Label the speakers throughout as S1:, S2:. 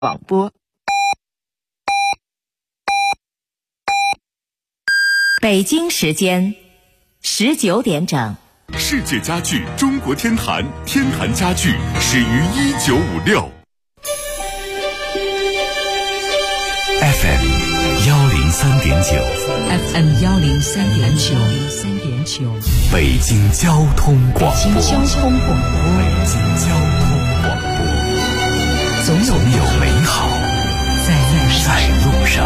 S1: 广播。
S2: 北京时间19点整。
S3: 世界家具中国天坛，天坛家具始于1956。FM 103.9
S4: FM 103.9
S3: 北京交通广播。
S4: 北京交通广播，总有
S3: 美好在路上。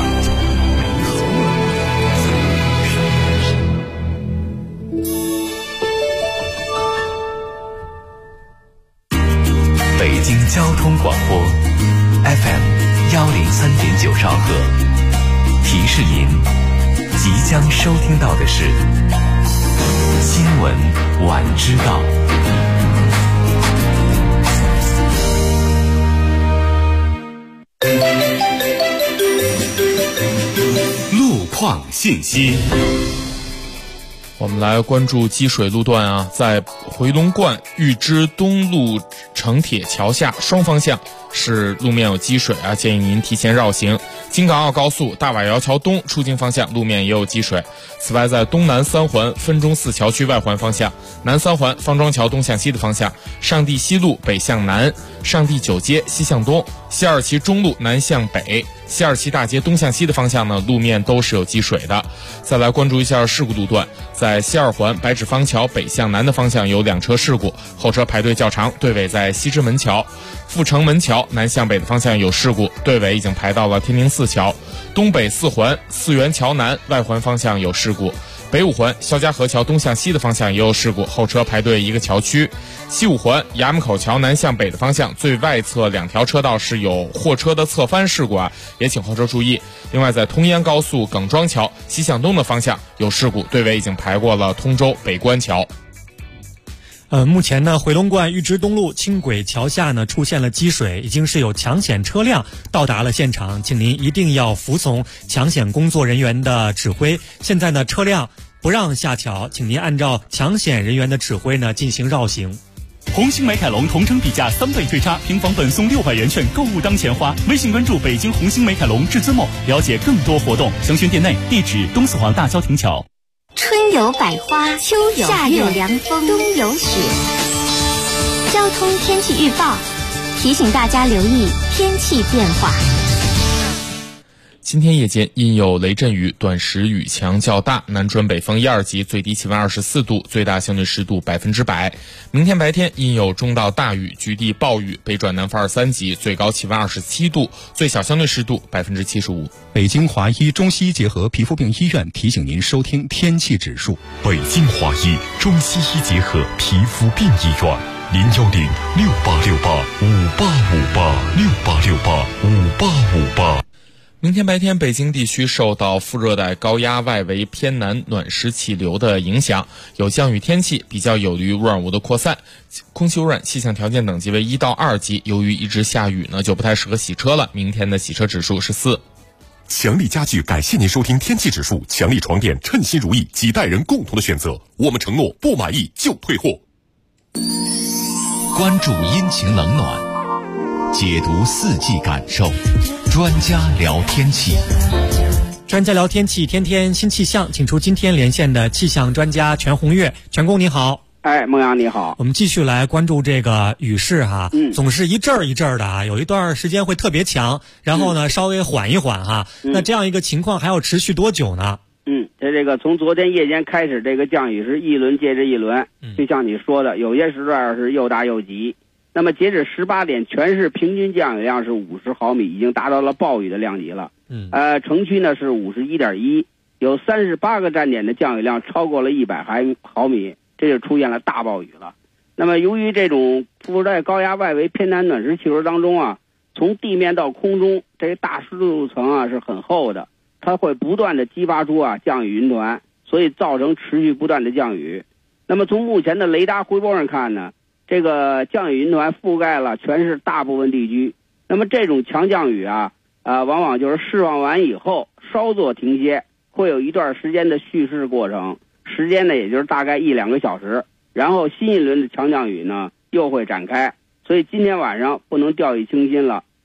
S3: 北京交通广播 FM 103.9兆赫，提示您即将收听到的是新闻晚知道。路况信息。
S5: 我们来关注积水路段啊，在回龙观玉枝东路城铁桥下双方向是路面有积水啊，建议您提前绕行。京港澳高速大瓦窑桥东出京方向路面也有积水。此外，在东南三环分钟寺桥区外环方向、南三环方庄桥东向西的方向、上地西路北向南、上地九街西向东、西二旗中路南向北、西二旗大街东向西的方向呢，路面都是有积水的。再来关注一下事故路段，在西二环白纸坊桥北向南的方向有2车事故，后车排队较长，队尾在西直门桥。阜成门桥南向北的方向有事故，队尾已经排到了天宁寺桥。东北四环四元桥南外环方向有事故，北五环肖家河桥东向西的方向也有事故，后车排队1个桥区。西五环衙门口桥南向北的方向最外侧2条车道是有货车的侧翻事故啊，也请后车注意。另外，在通燕高速耿庄桥西向东的方向有事故，队尾已经排过了通州北关桥。
S6: 目前呢，回龙观玉枝东路轻轨桥下呢出现了积水，已经是有抢险车辆到达了现场，请您一定要服从抢险工作人员的指挥。现在呢，车辆不让下桥，请您按照抢险人员的指挥呢进行绕行。
S7: 红星美凯龙同城底价3倍退差，平房本送600元券，购物当钱花。微信关注北京红星美凯龙至尊梦，了解更多活动。详询店内，地址东四环大郊亭桥。
S8: 春有百花，秋有夏有凉风，冬有雪。交通天气预报提醒大家留意天气变化。
S5: 今天夜间阴有雷阵雨，短时雨强较大，南转北风1、2级，最低气温24度，最大相对湿度100%。明天白天阴有中到大雨，局地暴雨，北转南风2、3级，最高气温27度，最小相对湿度75%。
S9: 北京华医中西医结合皮肤病医院提醒您收听天气指数。
S3: 北京华医中西医结合皮肤病医院，0106868586858
S5: 明天白天，北京地区受到副热带高压外围偏南暖湿气流的影响，有降雨天气，比较有利于污染物的扩散，空气污染气象条件等级为1到2级。由于一直下雨呢，就不太适合洗车了。明天的洗车指数是4。
S3: 强力家具感谢您收听天气指数，强力床垫称心如意，几代人共同的选择，我们承诺不满意就退货。
S10: 关注阴晴冷暖，解读4季感受，专家聊天气。
S6: 专家聊天气，天天新气象，请出今天连线的气象专家全红月。全工你好。
S11: 孟阳你好。
S6: 我们继续来关注这个雨势哈，总是一阵儿一阵儿的啊，有一段时间会特别强，然后呢稍微缓一缓哈。那这样一个情况还要持续多久呢？
S11: 这个从昨天夜间开始，这个降雨是一轮接着一轮，就像你说的，有些时段是又大又急。那么截止18点，全市平均降雨量是50毫米，已经达到了暴雨的量级了。城区呢是51.1，有38个站点的降雨量超过了100毫米，这就出现了大暴雨了。那么由于这种副热带高压外围偏南暖湿气流当中啊，从地面到空中这个大湿度层啊是很厚的，它会不断的激发出降雨云团，所以造成持续不断的降雨。那么从目前的雷达回波上看呢，这个降雨云团覆盖了全市大部分地区。那么这种强降雨往往就是释放完以后稍作停歇，会有一段时间的蓄势过程，时间呢也就是大概1-2个小时，然后新一轮的强降雨呢又会展开。所以今天晚上不能掉以轻心了，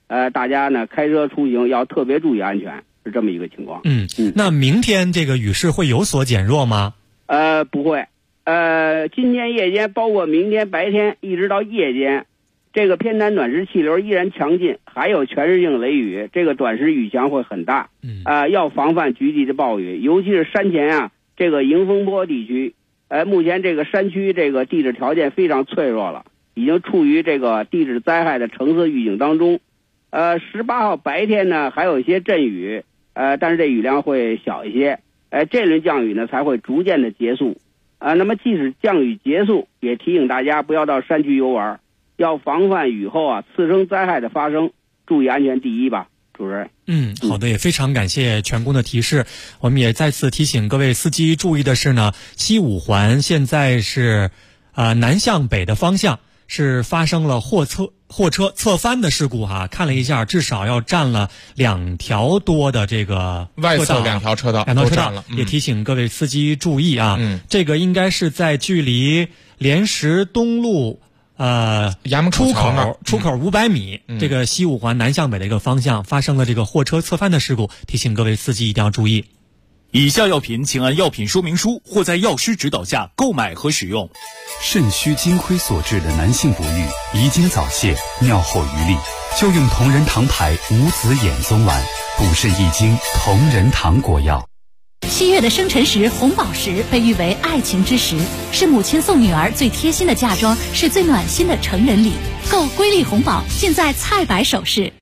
S11: 大家呢开车出行要特别注意安全，是这么一个情况。
S6: 那明天这个雨势会有所减弱吗？
S11: 不会。今天夜间，包括明天白天一直到夜间，这个偏南暖湿气流依然强劲，还有全市性雷雨，这个短时雨强会很大。要防范局地的暴雨，尤其是山前啊这个迎风坡地区。目前这个山区这个地质条件非常脆弱了，已经处于这个地质灾害的橙色预警当中。18号白天呢还有一些阵雨，但是这雨量会小一些。这轮降雨呢才会逐渐的结束。那么即使降雨结束，也提醒大家不要到山区游玩，要防范雨后啊次生灾害的发生，注意安全第一吧，主任。
S6: 好的，也非常感谢全工的提示。我们也再次提醒各位司机注意的是呢，西五环现在是南向北的方向是发生了货车侧翻的事故哈，看了一下，至少要占了2条多的这个
S5: 外侧2条车道都占了。
S6: 也提醒各位司机注意啊，这个应该是在距离莲石东路
S5: 衙门
S6: 出口500米，这个西五环南向北的一个方向发生了这个货车侧翻的事故，提醒各位司机一定要注意。
S7: 以下药品请按药品说明书或在药师指导下购买和使用。
S1: 肾虚金亏所致的男性不育、遗精早泄、尿后余力，就用同仁堂牌无子衍宗丸，补肾益精，同仁堂果药。
S2: 7月的生辰石红宝石被誉为爱情之石，是母亲送女儿最贴心的嫁妆，是最暖心的成人礼。购瑰丽红宝尽在菜百首饰。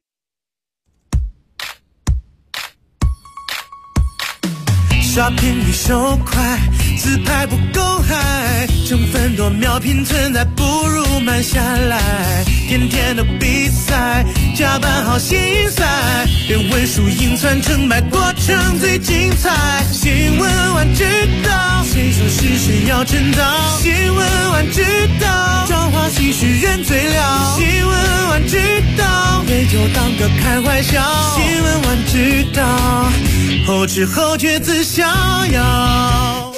S12: 刷屏率手快，自拍不够嗨，成分多秒拼存在，不如慢下来。天天的比赛，加班好心塞，连文书硬算成败过程最精彩。新闻晚知道，谁说是谁要真到？新闻晚知道，装花戏是人最了。新闻晚知道，也就当个开玩笑。新闻晚知道，后知后觉自逍遥。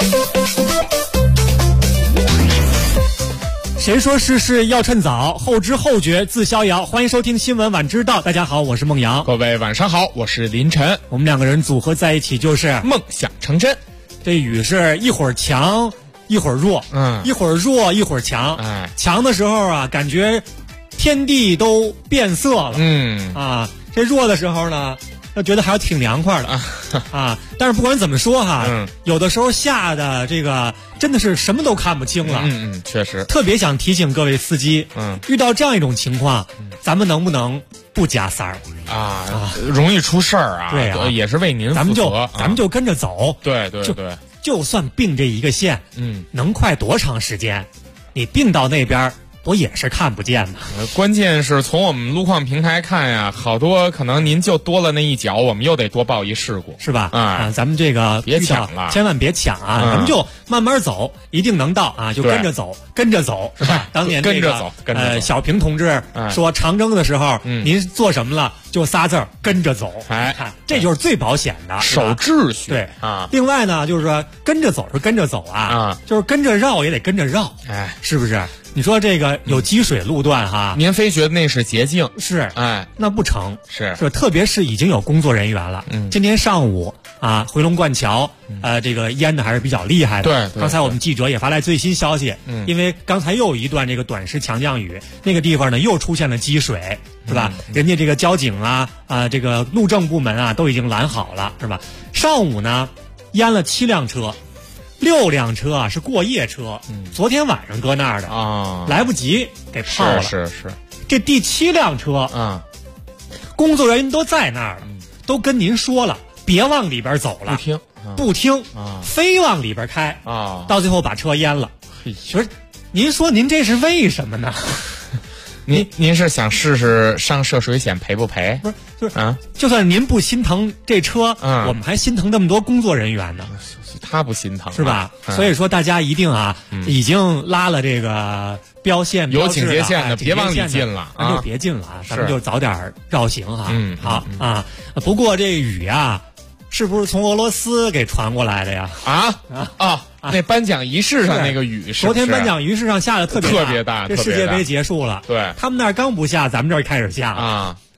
S6: 谁说事事要趁早，后知后觉自逍遥。欢迎收听新闻晚知道，大家好，我是孟阳。
S5: 各位晚上好，我是林晨。
S6: 我们2个人组合在一起就是
S5: 梦想成真。
S6: 这雨是一会儿强一会儿弱，一会儿弱一会儿强。强的时候啊，感觉天地都变色了。这弱的时候呢，就觉得还挺凉快的但是不管怎么说哈，有的时候下的这个真的是什么都看不清了。
S5: 确实。
S6: 特别想提醒各位司机，遇到这样一种情况，咱们能不能不加塞儿
S5: 容易出事儿啊。
S6: 对啊，
S5: 也是为您负责。
S6: 咱们就跟着走。
S5: 对，
S6: 就算并这一个线，能快多长时间？你并到那边不也是看不见的？
S5: 关键是从我们路况平台看呀，好多可能您就多了那一脚，我们又得多报一事故，
S6: 是吧？咱们这个
S5: 别抢了，
S6: 千万别抢啊！咱们就慢慢走，一定能到啊！就跟着走，是吧？当年
S5: 跟着走，
S6: 小平同志说长征的时候，您做什么了？就仨字儿，跟着走。看，这就是最保险的，
S5: 守秩序。
S6: 对另外呢，就是说跟着走是跟着走就是跟着绕也得跟着绕，是不是？你说这个有积水路段哈，
S5: 您非觉得那是捷径？
S6: 是，那不成。
S5: 是，
S6: 特别是已经有工作人员了。今天上午回龙观桥，这个淹的还是比较厉害的。
S5: 对，
S6: 刚才我们记者也发来最新消息，因为刚才又有一段这个短时强降雨，那个地方呢又出现了积水，是吧？人家这个交警这个路政部门都已经拦好了，是吧？上午呢淹了7辆车。6辆车是过夜车，昨天晚上搁那儿的来不及给泡了。
S5: 是。
S6: 这第7辆车工作人员都在那儿了，都跟您说了，别往里边走了，不听，非往里边开到最后把车淹了。不是，您说您这是为什么呢？
S5: 您是想试试上涉水险赔不赔？
S6: 不是，就是就算您不心疼这车，我们还心疼那么多工作人员呢。
S5: 他不心疼
S6: 是吧？所以说大家一定已经拉了这个标线
S5: 有警戒线的，别往里进了
S6: 那就别进了咱们就早点绕行好不过这雨是不是从俄罗斯给传过来的呀？
S5: 那颁奖仪式上那个雨是
S6: 昨天颁奖仪式上下的特别大，这世界杯结束了，
S5: 对，
S6: 他们那儿刚不下，咱们这儿开始下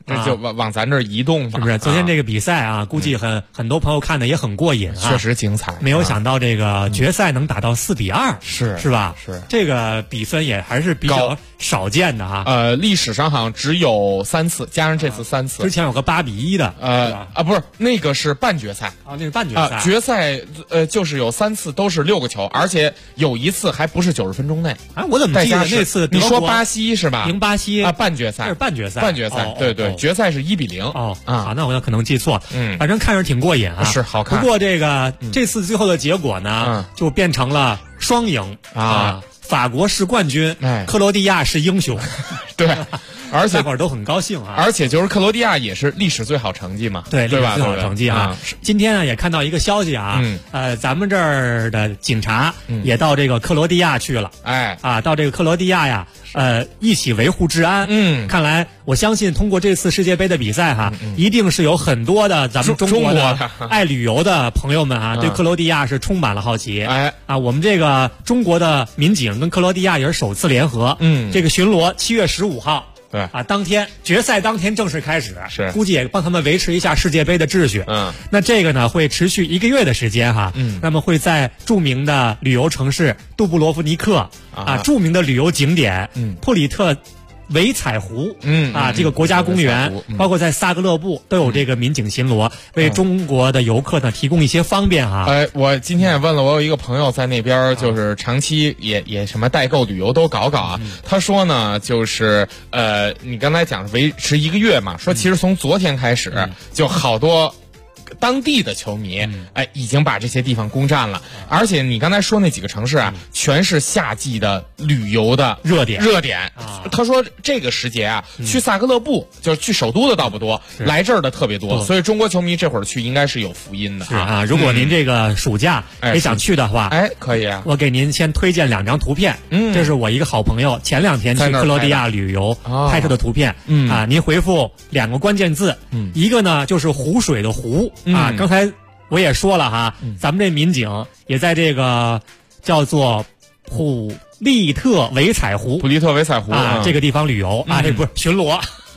S5: 这就往咱这儿移动嘛，
S6: 是不是？昨天这个比赛啊，估计很多朋友看的也很过瘾啊，
S5: 确实精彩。
S6: 没有想到这个决赛能打到4-2，是吧？
S5: 是
S6: 这个比分也还是比较少见的哈。
S5: 历史上好像只有3次，加上这次3次。
S6: 之前有个8-1的，
S5: 不是那个是半决赛
S6: 啊，那是半决赛。
S5: 决赛就是有3次都是6个球，而且有一次还不是90分钟内
S6: 啊！我怎么记得那次
S5: 你说巴西是吧？
S6: 赢巴西
S5: 啊，半决赛，
S6: 那是半决赛，
S5: 对，决赛是1-0
S6: 啊，那我可能记错了。反正看着挺过瘾啊，
S5: 是好看。
S6: 不过这次最后的结果呢，就变成了双赢啊，法国是冠军，克罗地亚是英雄，
S5: 对。而且
S6: 大伙儿都很高兴啊！
S5: 而且就是克罗地亚也是历史最好成绩嘛，
S6: 对吧？最好成绩啊！今天呢也看到一个消息啊，咱们这儿的警察也到这个克罗地亚去了，到这个克罗地亚呀，一起维护治安。看来我相信通过这次世界杯的比赛哈，一定是有很多的咱们中国的爱旅游的朋友们啊，对克罗地亚是充满了好奇。我们这个中国的民警跟克罗地亚也是首次联合，这个巡逻7月15号。
S5: 对
S6: 啊，决赛当天正式开始，
S5: 是
S6: 估计也帮他们维持一下世界杯的秩序。那这个呢会持续1个月的时间哈。那么会在著名的旅游城市杜布罗夫尼克著名的旅游景点普里特维彩湖这个国家公园，包括在萨格勒布都有这个民警巡逻，为中国的游客呢提供一些方便哈。
S5: 我今天也问了，我有一个朋友在那边，就是长期也什么代购旅游都搞啊。他说呢，就是你刚才讲维持1个月嘛，说其实从昨天开始就好多当地的球迷已经把这些地方攻占了，而且你刚才说那几个城市啊，全是夏季的旅游的热点。他说这个时节啊，去萨格勒布就是去首都的倒不多，来这儿的特别多，所以中国球迷这会儿去应该是有福音的
S6: 啊。如果您这个暑假也想去的话，
S5: 可以啊。
S6: 我给您先推荐2张图片，这是我一个好朋友前2天去克罗地亚旅游拍摄的图片您回复2个关键字，一个呢就是湖水的湖。刚才我也说了哈，咱们这民警也在这个叫做普利特维彩湖这个地方旅游这不是巡逻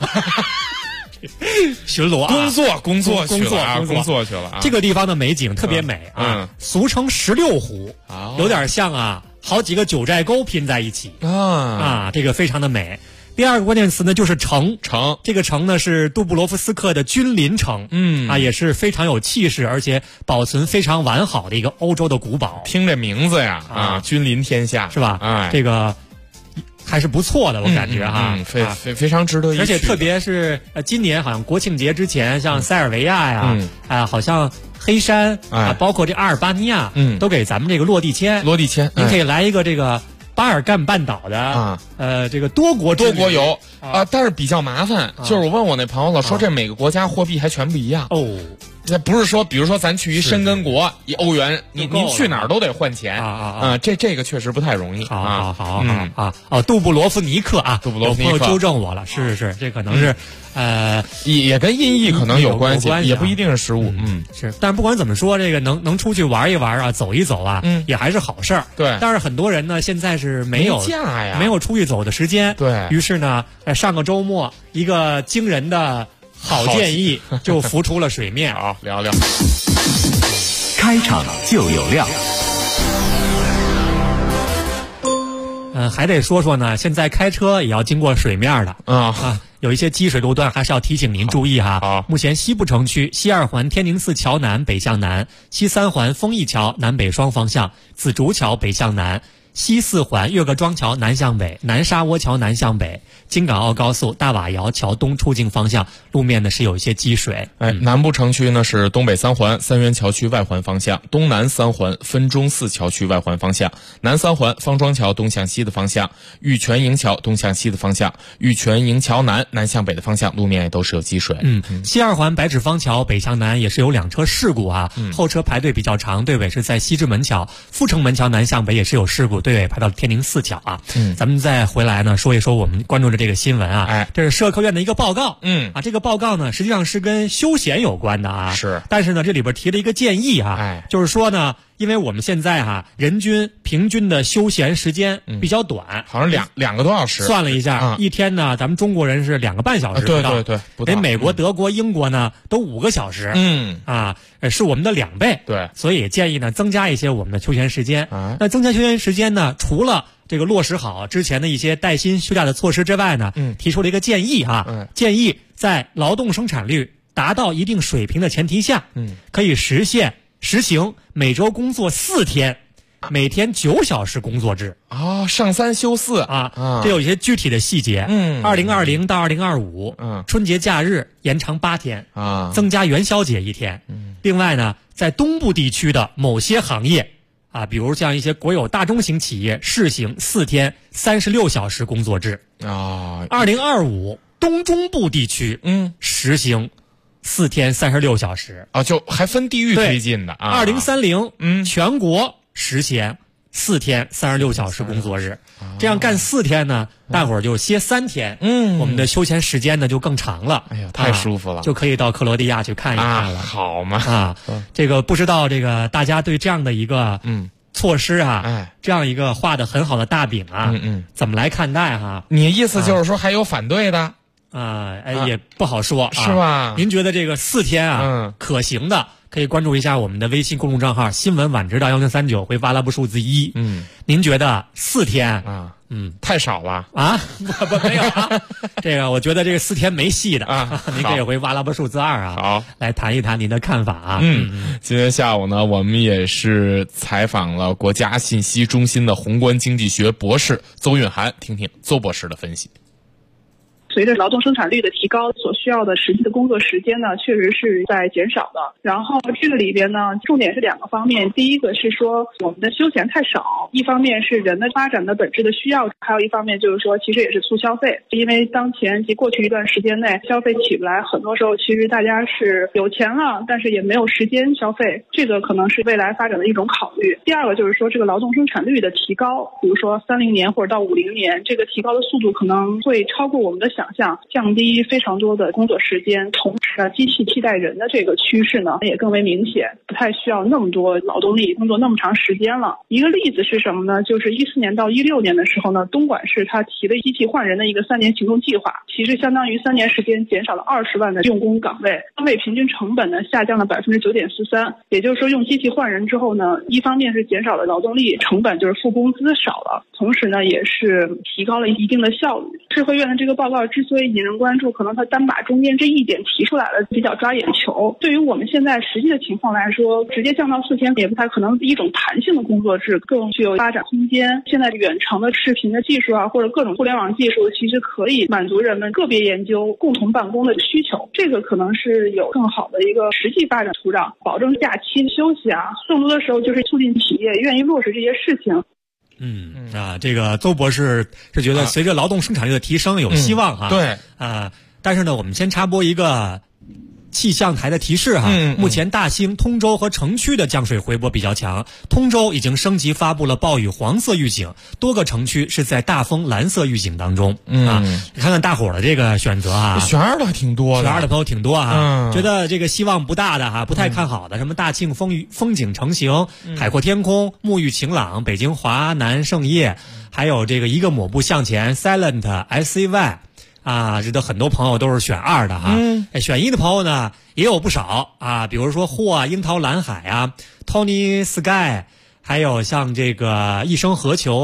S6: 巡逻
S5: 工作去了
S6: 这个地方的美景特别美俗称16湖，有点像好几个九寨沟拼在一起这个非常的美。第2个关键词呢就是城，这个城呢是杜布罗夫斯克的君临城，也是非常有气势，而且保存非常完好的一个欧洲的古堡。
S5: 听这名字呀，君临天下
S6: 是吧？这个还是不错的，我感觉
S5: 非常值得一去。
S6: 而且特别是今年好像国庆节之前，像塞尔维亚呀，好像黑山包括这阿尔巴尼亚，都给咱们这个落地签，您可以来一个这个巴尔干半岛的这个多国
S5: 游但是比较麻烦，就是我问我那朋友了，说这每个国家货币还全不一样这不是说，比如说咱去一申根国，以欧元，您去哪儿都得换钱这个确实不太容易。
S6: 好，杜布罗夫尼克有朋友纠正我了，是，这可能是
S5: 也跟音译可能有关系，也不一定是失误。
S6: 是，但是不管怎么说，这个能出去玩一玩走一走也还是好事儿。
S5: 对，
S6: 但是很多人呢，现在是没有
S5: 假呀，
S6: 没有出去走的时间。
S5: 对
S6: 于是呢，上个周末一个惊人的好建议就浮出了水面
S5: 聊聊。
S10: 开场就有料。
S6: 还得说说呢，现在开车也要经过水面的有一些积水路段还是要提醒您注意哈。目前西部城区西2环天宁寺桥南北向南，西3环丰益桥南北双方向，紫竹桥北向南，西4环岳各庄桥南向北，南沙窝桥南向北，京港澳高速大瓦窑桥东出境方向路面呢是有一些积水。
S5: 南部城区呢是东北3环三元桥区外环方向，东南3环分中寺桥区外环方向，南3环方庄桥东向西的方向，玉泉营桥东向西的方向，玉泉营桥南南向北的方向路面也都是有积水。
S6: 西2环白纸坊桥北向南也是有2车事故后车排队比较长，队尾是在西直门桥，阜成门桥南向北也是有事故，队尾排到天宁寺桥咱们再回来呢说一说我们关注的这个新闻这是社科院的一个报告这个报告呢实际上是跟休闲有关的
S5: 是，
S6: 但是呢这里边提了一个建议就是说呢因为我们现在人均平均的休闲时间比较短，
S5: 好像两个多小时。
S6: 算了一下，一天呢，咱们中国人是2个半小时不到，
S5: 对，不到。
S6: 美国、德国、英国呢都5个小时，是我们的2倍。
S5: 对，
S6: 所以建议呢增加一些我们的休闲时间。那增加休闲时间呢，除了这个落实好之前的一些带薪休假的措施之外呢，提出了一个建议建议在劳动生产率达到一定水平的前提下，可以实行每周工作4天，每天9小时工作制
S5: 上3休4
S6: 这有一些具体的细节。2020到2025，春节假日延长8天增加元宵节1天。另外呢，在东部地区的某些行业比如像一些国有大中型企业试行4天36小时工作制2025东中部地区实行4天36小时
S5: 就还分地域推进的
S6: 2030全国实行4天36小时工作日，这样干4天呢，大伙儿就歇3天，我们的休闲时间呢就更长了。
S5: 哎呀，太舒服了，
S6: 就可以到克罗地亚去看一看了。
S5: 好嘛
S6: 这个不知道这个大家对这样的一个措施这样一个画的很好的大饼怎么来看待
S5: 你意思就是说还有反对的
S6: 也不好说
S5: 是吧？
S6: 您觉得这个4天可行的？可以关注一下我们的微信公众账号新闻晚知道1039，回发阿拉伯数字1。您觉得4天
S5: 太少了
S6: 没有这个我觉得这个4天没戏的您可以回发阿拉伯数字2
S5: 好，
S6: 来谈一谈您的看法
S5: 今天下午呢，我们也是采访了国家信息中心的宏观经济学博士邹蕴涵，听听邹博士的分析。
S13: 随着劳动生产率的提高，所需要的实际的工作时间呢，确实是在减少的。然后这个里边呢，重点是2个方面。第一个是说我们的休闲太少，一方面是人的发展的本质的需要，还有一方面就是说其实也是促消费。因为当前及过去一段时间内消费起不来，很多时候其实大家是有钱了，但是也没有时间消费，这个可能是未来发展的一种考虑。第二个就是说这个劳动生产率的提高，比如说30年或者到50年，这个提高的速度可能会超过我们的想象，降低非常多的工作时间，同时呢，机器替代人的这个趋势呢也更为明显，不太需要那么多劳动力工作那么长时间了。一个例子是什么呢？就是14年到16年的时候呢，东莞市它提了机器换人的一个3年行动计划，其实相当于3年时间减少了20万的用工岗位，消费平均成本呢下降了9.43%。也就是说，用机器换人之后呢，一方面是减少了劳动力成本，就是付工资少了，同时呢也是提高了一定的效率。智慧院的这个报告之所以引人关注，可能它单把中间这一点提出来了，比较抓眼球。对于我们现在实际的情况来说，直接降到4天也不太可能。一种弹性的工作制更具有发展空间。现在远程的视频的技术或者各种互联网技术，其实可以满足人们个别研究、共同办公的需求。这个可能是有更好的一个实际发展土壤，保证假期休息更多的时候就是促进企业愿意落实这些事情。
S6: 这个邹博士是觉得随着劳动生产率的提升有希望
S5: 对
S6: 但是呢，我们先插播一个气象台的提示目前大兴、通州和城区的降水回波比较强，通州已经升级发布了暴雨黄色预警，多个城区是在大风蓝色预警当中你看看大伙儿的这个选择
S5: 选2的挺多的，
S6: 选2的朋友挺多觉得这个希望不大的不太看好的，什么大庆风景成型、海阔天空、沐浴晴朗、北京华南盛业，还有这个一个抹步向前 Silent SCY这的很多朋友都是选2的选1的朋友呢也有不少比如说樱桃蓝海Tony Sky， 还有像这个一生何求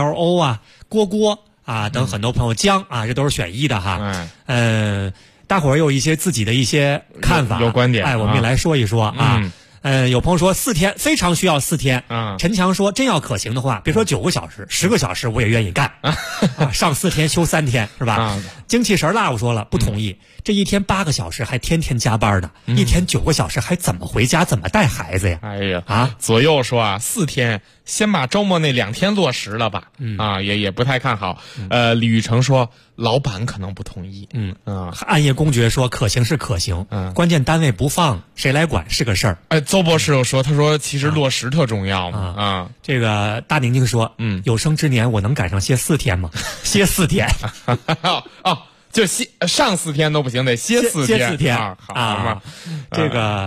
S6: LO 郭等很多朋友江这都是选1的大伙儿有一些自己的一些看法
S5: 有观点
S6: 我们也来说一说有朋友说4天非常需要4天陈强说真要可行的话，别说9个小时10个小时我也愿意干上4天休3天是吧精气神辣我说了不同意这一天8个小时还天天加班呢一天9个小时还怎么回家怎么带孩子呀
S5: 左右说4天先把周末那2天落实了吧也不太看好李玉成说老板可能不同意
S6: 暗夜公爵说可行是可行关键单位不放谁来管是个事儿
S5: 邹博士又说他说其实落实特重要嘛
S6: 这个大宁宁说有生之年我能赶上歇4天吗歇4天
S5: 就上4天都不行得歇4天
S6: 好嘛这个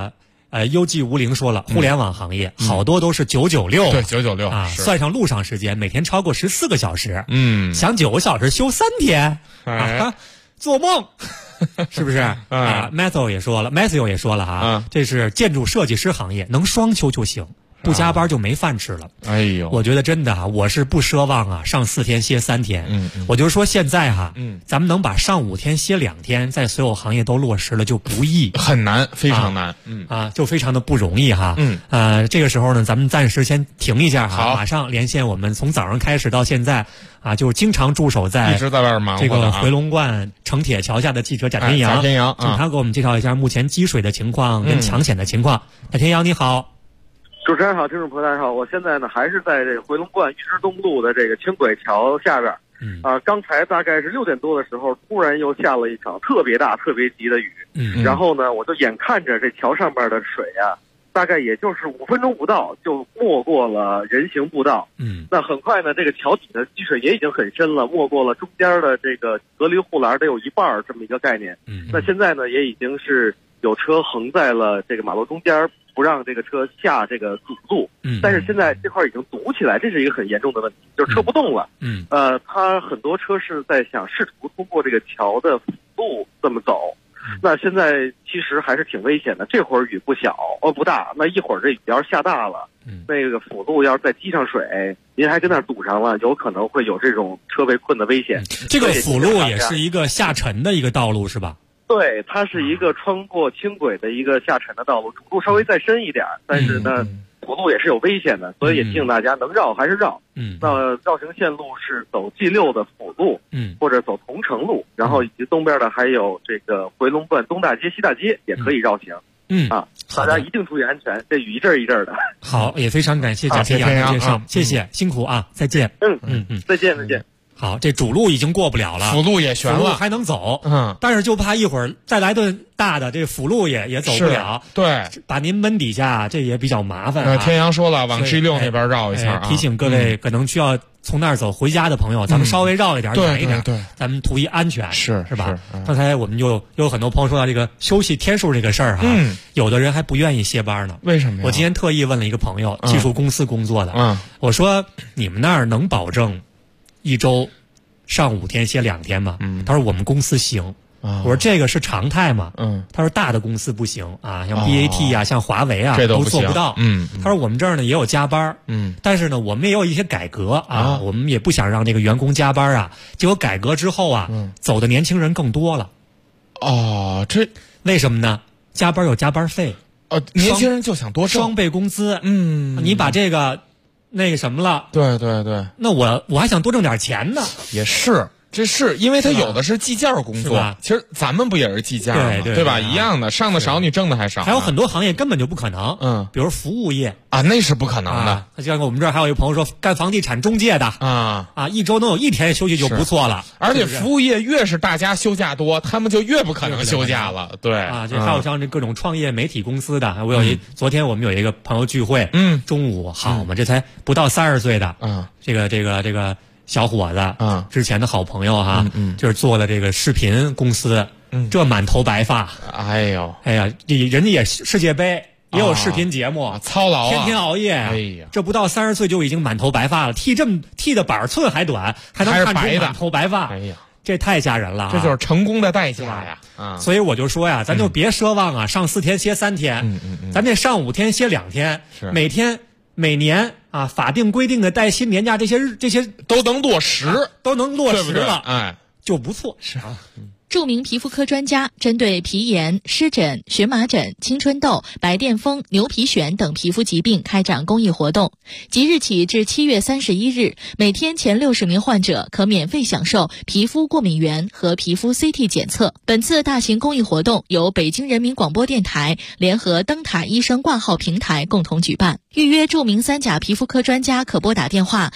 S6: 优记无灵说了，互联网行业好多都是996，
S5: 对996
S6: 啊，算上路上时间，每天超过14个小时，想9个小时休3天，做梦。是不是啊？Matthew 也说了哈，这是建筑设计师行业，能双休就行，不加班就没饭吃了。
S5: 哎呦，
S6: 我觉得真的啊，我是不奢望啊上4天歇3天。我就说现在哈，咱们能把上5天歇2天，在所有行业都落实了就不易，
S5: 很难，非常难。
S6: 就非常的不容易哈。这个时候呢，咱们暂时先停一下哈，马上连线我们从早上开始到现在啊，就是经常驻守在
S5: 一直在外面忙
S6: 这个回龙观城铁桥下的记者贾天阳，请他给我们介绍一下目前积水的情况跟抢险的情况。贾天阳你好。
S14: 主持人好，听众朋友大家好，我现在呢还是在这个回龙观玉枝东路的这个轻轨桥下边。刚才大概是6点多的时候，突然又下了一场特别大、特别急的雨。然后呢，我就眼看着这桥上边的水啊，大概也就是5分钟不到就没过了人行步道。那很快呢，这个桥底的积水也已经很深了，没过了中间的这个隔离护栏得有一半这么一个概念。那现在呢，也已经是有车横在了这个马路中间，不让这个车下这个主路。但是现在这块已经堵起来，这是一个很严重的问题，就是车不动了。他很多车是在想试图通过这个桥的辅路这么走。那现在其实还是挺危险的，这会儿雨不小不大，那一会儿这雨要是下大了，那个辅路要是再积上水，您还跟那儿堵上了，有可能会有这种车被困的危险。
S6: 这个辅路也是一个下沉的一个道路是吧？
S14: 对，它是一个穿过轻轨的一个下沉的道路，主路稍微再深一点，但是呢辅路也是有危险的，所以也提醒大家能绕还是绕。那绕行线路是走G6的辅路，或者走同城路，然后以及东边的还有这个回龙观东大街、西大街也可以绕行。大家一定注意安全，这雨一阵一阵的。
S6: 好，也非常感谢贾天阳的介绍，谢谢，辛苦啊，再见。
S14: 再见再见。
S6: 好，这主路已经过不了了，
S5: 辅路也悬了，
S6: 辅路还能走，但是就怕一会儿再来顿大的，这辅路也走不了，
S5: 对，
S6: 把您闷底下，这也比较麻烦。
S5: 天阳说了，往G6那边绕一下。
S6: 提醒各位可能需要从那儿走回家的朋友，咱们稍微绕一点，远一点，
S5: 对，
S6: 咱们图一安全，是吧？刚才我们有很多朋友说到这个休息天数这个事儿哈，有的人还不愿意歇班呢，
S5: 为什么呀？
S6: 我今天特意问了一个朋友，技术公司工作的，我说你们那儿能保证一周上5天歇2天吗？他说我们公司行。我说这个是常态吗？他说大的公司不行啊，像 BAT 啊，像华为啊，都做不到。他说我们这儿呢也有加班，但是呢我们也有一些改革啊，我们也不想让这个员工加班啊。结果改革之后啊，走的年轻人更多了。
S5: 这
S6: 为什么呢？加班有加班费，
S5: 年轻人就想多挣
S6: 双倍工资。你把这个那个什么了？
S5: 对对对，
S6: 那我还想多挣点钱呢。
S5: 也是。这是因为他有的是计件工作，其实咱们不也是计件吗？对吧？一样的，上的少你挣的还少。
S6: 还有很多行业根本就不可能，比如服务业
S5: 啊，那是不可能的。
S6: 就像我们这儿还有一个朋友说，干房地产中介的一周能有1天休息就不错了。
S5: 而且服务业越是大家休假多，他们就越不可能休假了。对
S6: 这还有像这各种创业媒体公司的，昨天我们有一个朋友聚会，中午好嘛，这才不到30岁的，这个。小伙子，之前的好朋友哈，就是做了这个视频公司，这满头白发，
S5: 哎呀，
S6: 人家也世界杯也有视频节目，
S5: 操劳，
S6: 天天熬夜，
S5: 哎呀，
S6: 这不到30岁就已经满头白发了，剃的板寸还短，还能看出满头白发，
S5: 哎呀，
S6: 这太吓人了，
S5: 这就是成功的代价呀！
S6: 所以我就说呀，咱就别奢望啊，上4天歇3天，咱这上5天歇2天，每年啊，法定规定的带薪年假这些
S5: 都能落实，
S6: 了，就不错。
S5: 是啊。
S2: 著名皮肤科专家针对皮炎、湿疹、荨麻疹、青春痘、白癜风、牛皮癣等皮肤疾病开展公益活动。即日起至7月31日，每天前60名患者可免费享受皮肤过敏原和皮肤 CT 检测。本次大型公益活动由北京人民广播电台联合灯塔医生挂号平台共同举办。预约著名3甲皮肤科专家可拨打电话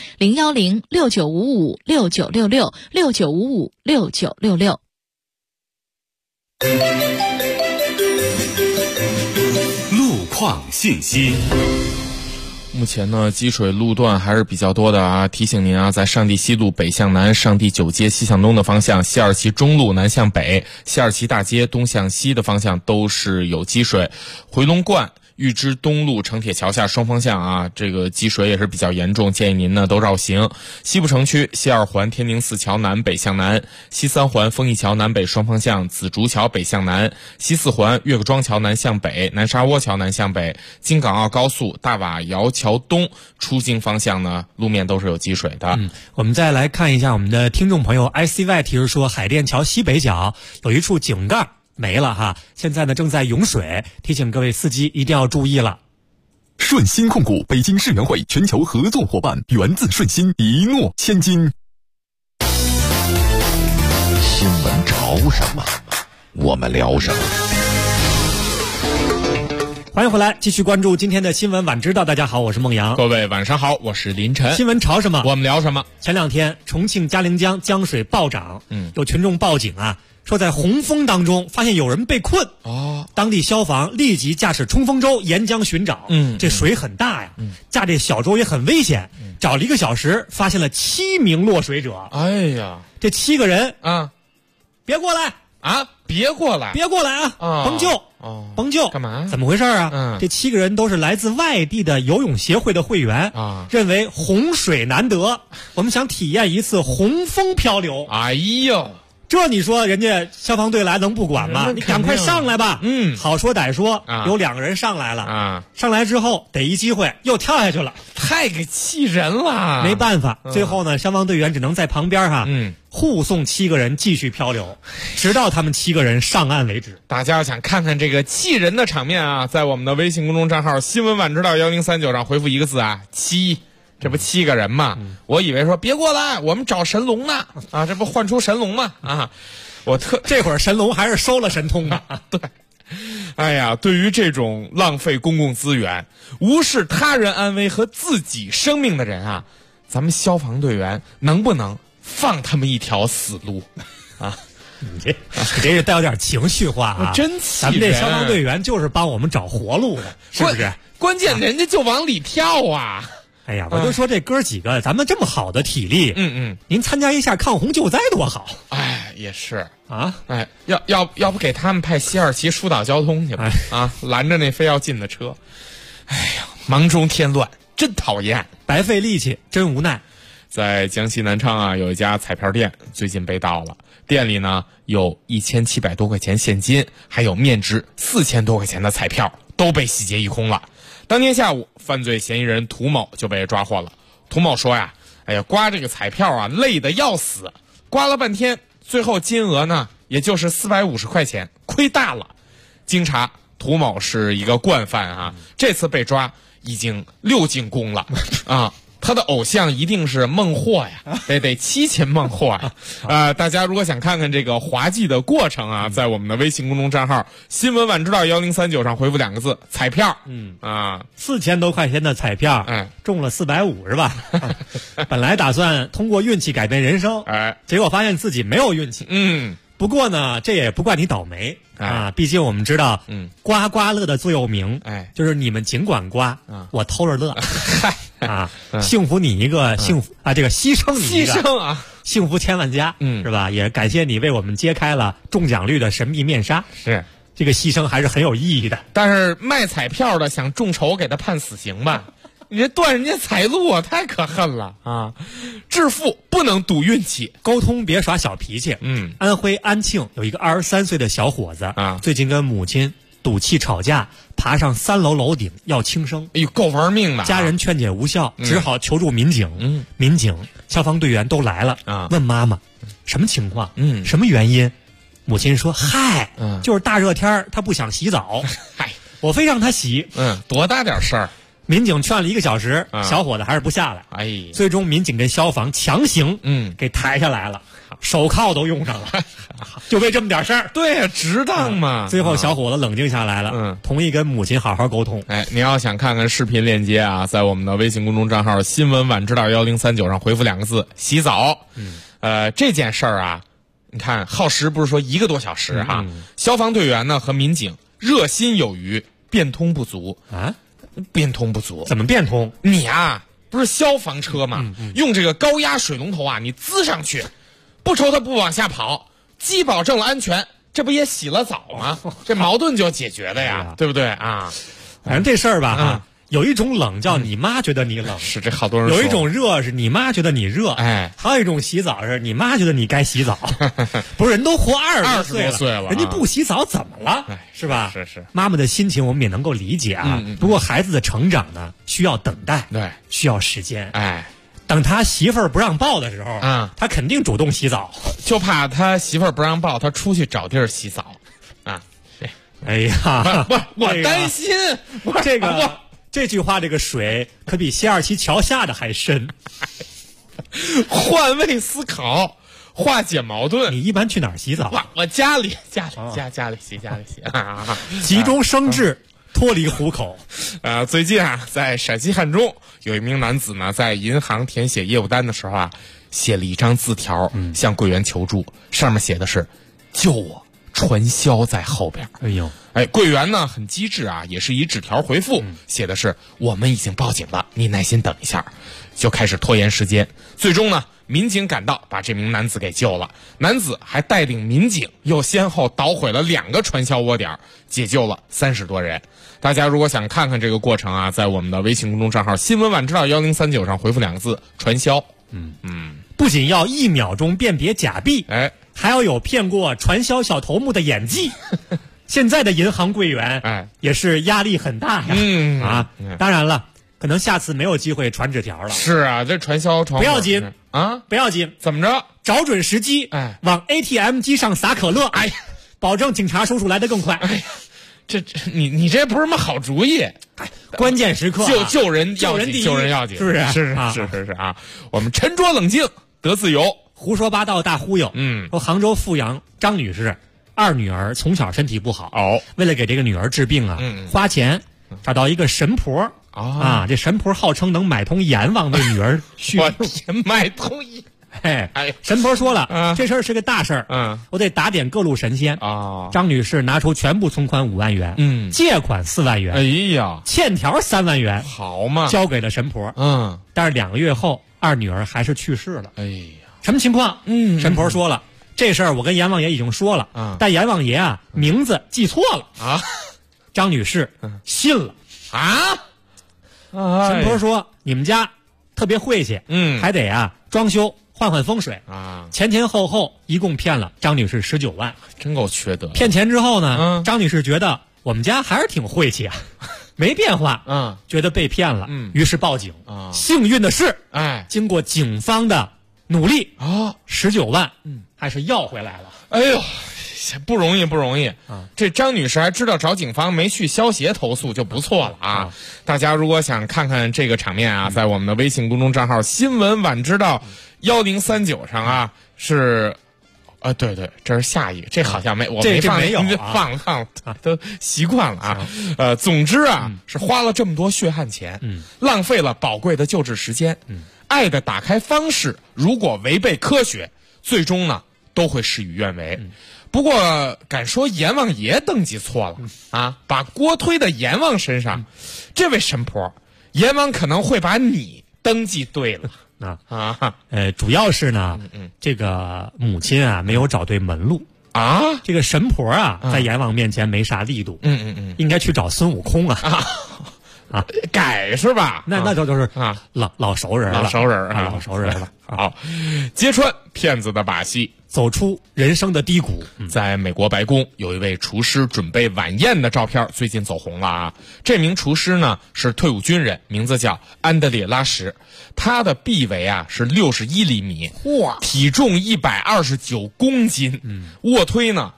S2: 010-6955-6966 6955-6966。
S10: 路况信息。
S5: 目前呢，积水路段还是比较多的啊。提醒您啊，在上地西路北向南、上地9街西向东的方向，西二旗中路南向北、西二旗大街东向西的方向都是有积水。回龙观玉芝东路城铁桥下双方向啊，这个积水也是比较严重，建议您呢都绕行。西部城区西二环天宁寺桥南北向南，西三环丰益桥南北双方向，紫竹桥北向南，西四环岳各庄桥南向北，南沙窝桥南向北，京港澳高速大瓦窑桥东出京方向呢，路面都是有积水的。
S6: 我们再来看一下我们的听众朋友 ICY 提示说，海淀桥西北角有一处井盖没了哈，现在呢正在涌水，提醒各位司机一定要注意了。
S15: 顺鑫控股北京世园会全球合作伙伴，源自顺鑫，一诺千金。
S10: 新闻潮什么，我们聊什么。
S6: 欢迎回来，继续关注今天的新闻晚知道。大家好，我是孟阳。
S5: 各位晚上好，我是林晨。
S6: 新闻潮什么，
S5: 我们聊什么。
S6: 前2天重庆嘉陵江江水暴涨，有群众报警啊，说在洪峰当中发现有人被困。当地消防立即驾驶冲锋舟沿江寻找。这水很大呀，驾这小舟也很危险。找了1个小时，发现了7名落水者。
S5: 哎呀，
S6: 这7个人
S5: 啊，
S6: 别过来
S5: 啊，别过来，
S6: 别过来啊，甭救。甭救！
S5: 干嘛？
S6: 怎么回事啊？这7个人都是来自外地的游泳协会的会员啊，认为洪水难得，我们想体验一次洪峰漂流。
S5: 哎呦，
S6: 这你说人家消防队来能不管吗？你赶快上来吧。好说歹说，有2个人上来了啊，上来之后逮一机会又跳下去了，
S5: 太给气人了。
S6: 没办法，最后呢，消防队员只能在旁边护送7个人继续漂流，直到他们7个人上岸为止。
S5: 大家要想看看这个气人的场面啊，在我们的微信公众账号新闻晚知道1039上回复1个字啊，7。这不7个人嘛？我以为说别过来，我们找神龙呢啊！这不唤出神龙吗？啊！
S6: 这会儿神龙还是收了神通的。
S5: 对，哎呀，对于这种浪费公共资源、无视他人安危和自己生命的人啊，咱们消防队员能不能放他们一条死路啊？
S6: 你这是带有点情绪化啊！
S5: 真气
S6: 人！咱们这消防队员就是帮我们找活路的，是不是？
S5: 关键人家就往里跳啊！
S6: 哎呀，我就说这哥几个，咱们这么好的体力，您参加一下抗洪救灾多好。
S5: 哎，也是
S6: 啊，
S5: 哎，要不给他们派西二旗疏导交通去吧？啊，拦着那非要进的车。哎呀，忙中添乱，真讨厌，
S6: 白费力气，真无奈。
S5: 在江西南昌啊，有一家彩票店最近被盗了，店里呢有1700多块钱现金，还有面值4000多块钱的彩票都被洗劫一空了。当天下午，犯罪嫌疑人涂某就被抓获了。涂某说呀，哎呀，刮这个彩票啊，累得要死，刮了半天，最后金额呢，也就是450块钱，亏大了。经查，涂某是一个惯犯啊，这次被抓已经6进宫了啊。他的偶像一定是孟获呀，得七擒孟获呀！大家如果想看看这个滑稽的过程啊，在我们的微信公众账号新闻晚知道1039上回复2个字彩票
S6: ，4000多块钱的彩票，中了450是吧？本来打算通过运气改变人生，结果发现自己没有运气。不过呢，这也不怪你倒霉啊，毕竟我们知道，刮刮乐的座右铭，就是你们尽管刮，我偷着乐。啊，幸福你一个，幸福啊，这个牺牲你一个，
S5: 牺牲啊，
S6: 幸福千万家，是吧？也感谢你为我们揭开了中奖率的神秘面纱，
S5: 是
S6: 这个牺牲还是很有意义的。
S5: 但是卖彩票的想众筹给他判死刑吧，你这断人家财路啊，太可恨了啊！致富不能赌运气，
S6: 沟通别耍小脾气。安徽安庆有一个23岁的小伙子啊，最近跟母亲赌气吵架，爬上3楼楼顶要轻生，
S5: 哎呦，够玩命的！
S6: 家人劝解无效，只好求助民警。民警、消防队员都来了啊，问妈妈什么情况？什么原因？母亲说：“嗨，就是大热天他不想洗澡，
S5: 嗨，
S6: 我非让他洗。
S5: 多大点事儿。”
S6: 民警劝了1个小时，小伙子还是不下来。
S5: 哎，
S6: 最终民警跟消防强行给抬下来了，手铐都用上了，就为这么点事儿。
S5: 对呀，值当嘛。
S6: 最后小伙子冷静下来了，同意跟母亲好好沟通。
S5: 哎，你要想看看视频链接啊，在我们的微信公众账号新闻晚知道1039上回复2个字洗澡。这件事儿啊，你看耗时不是说1个多小时哈，消防队员呢和民警热心有余，变通不足啊。 变通不足。
S6: 怎么变通？
S5: 你啊，不是消防车吗？用这个高压水龙头啊，你滋上去，不愁它不往下跑，既保证了安全，这不也洗了澡吗？这矛盾就解决了呀，对不对啊？
S6: 反正这事儿吧，有一种冷叫你妈觉得你冷，
S5: 是这好多人说。
S6: 有一种热是你妈觉得你热，
S5: 哎，
S6: 还有一种洗澡是你妈觉得你该洗澡。不是人都活20多岁了，人家不洗澡怎么了？是吧？
S5: 是。
S6: 妈妈的心情我们也能够理解啊。不过孩子的成长呢，需要等待，
S5: 对，
S6: 需要时间。
S5: 哎，
S6: 等他媳妇儿不让抱的时候，他肯定主动洗澡，
S5: 就怕他媳妇儿不让抱，他出去找地儿洗澡啊。
S6: 哎呀，
S5: 我担心，
S6: 这句话，这个水可比西二旗桥下的还深。
S5: 换位思考，化解矛盾。
S6: 你一般去哪儿洗澡？
S5: 我家里洗，
S6: 急中生智，脱离虎口。
S5: 最近啊，在陕西汉中，有一名男子呢，在银行填写业务单的时候啊，写了一张字条，向柜员求助，上面写的是“救我”。传销在后边。柜员呢很机智啊，也是以纸条回复，写的是我们已经报警了，你耐心等一下。就开始拖延时间，最终呢民警赶到，把这名男子给救了。男子还带领民警又先后捣毁了2个传销窝点，解救了30多人。大家如果想看看这个过程啊，在我们的微信公众账号新闻晚知道1039上回复2个字传销。
S6: 不仅要1秒钟辨别假币，还要有骗过传销小头目的演技。现在的银行柜员，也是压力很大呀。当然了，可能下次没有机会传纸条了。
S5: 是啊，这传销不
S6: 要紧啊，不要紧，
S5: 怎么着？
S6: 找准时机，往 ATM 机上撒可乐，保证警察叔叔来得更快。
S5: 这你这不是什么好主意。
S6: 关键时刻
S5: 救人要紧，救人要紧，
S6: 是不是？
S5: 是啊，我们沉着冷静得自由，
S6: 胡说八道大忽悠。说杭州富阳张女士2女儿从小身体不好，为了给这个女儿治病啊，花钱找到一个神婆这神婆号称能买通阎王为女儿续命。
S5: 我天，买通
S6: 神婆说了，这事儿是个大事儿，我得打点各路神仙啊。张女士拿出全部存款5万元，借款4万元，
S5: 哎呀，
S6: 欠条3万元，
S5: 好嘛，
S6: 交给了神婆。但是2个月后，2女儿还是去世了。
S5: 哎呀，
S6: 什么情况？神婆说了，这事儿我跟阎王爷已经说了，但阎王爷啊名字记错了啊。张女士信了
S5: 啊。
S6: 神婆说你们家特别晦气，还得装修换风水啊，前后一共骗了张女士19万，
S5: 真够缺德。
S6: 骗钱之后呢，张女士觉得我们家还是挺晦气啊，没变化，觉得被骗了，于是报警。幸运的是，经过警方的努力，19万，还是要回来了。
S5: 哎呦，不容易这张女士还知道找警方，没去消协投诉就不错了啊。大家如果想看看这个场面啊，在我们的微信公众账号新闻晚知道1039上啊，是对，这是下一个，这好像我没放，
S6: 没有
S5: 放了，都习惯了啊。总之啊，是花了这么多血汗钱，浪费了宝贵的救治时间，爱的打开方式如果违背科学，最终呢都会事与愿违。不过敢说阎王爷登记错了啊，把锅推到阎王身上，这位神婆，阎王可能会把你登记对了。
S6: 主要是呢，这个母亲啊没有找对门路啊，这个神婆啊在阎王面前没啥力度，应该去找孙悟空啊，
S5: 改是吧？
S6: 那就是老熟人了，
S5: 老熟人
S6: 了。
S5: 好，揭穿骗子的把戏，
S6: 走出人生的低谷。
S5: 在美国白宫，有一位厨师准备晚宴的照片最近走红了啊。这名厨师呢是退伍军人，名字叫安德烈拉什，他的臂围是61厘米，体重129公斤，卧推呢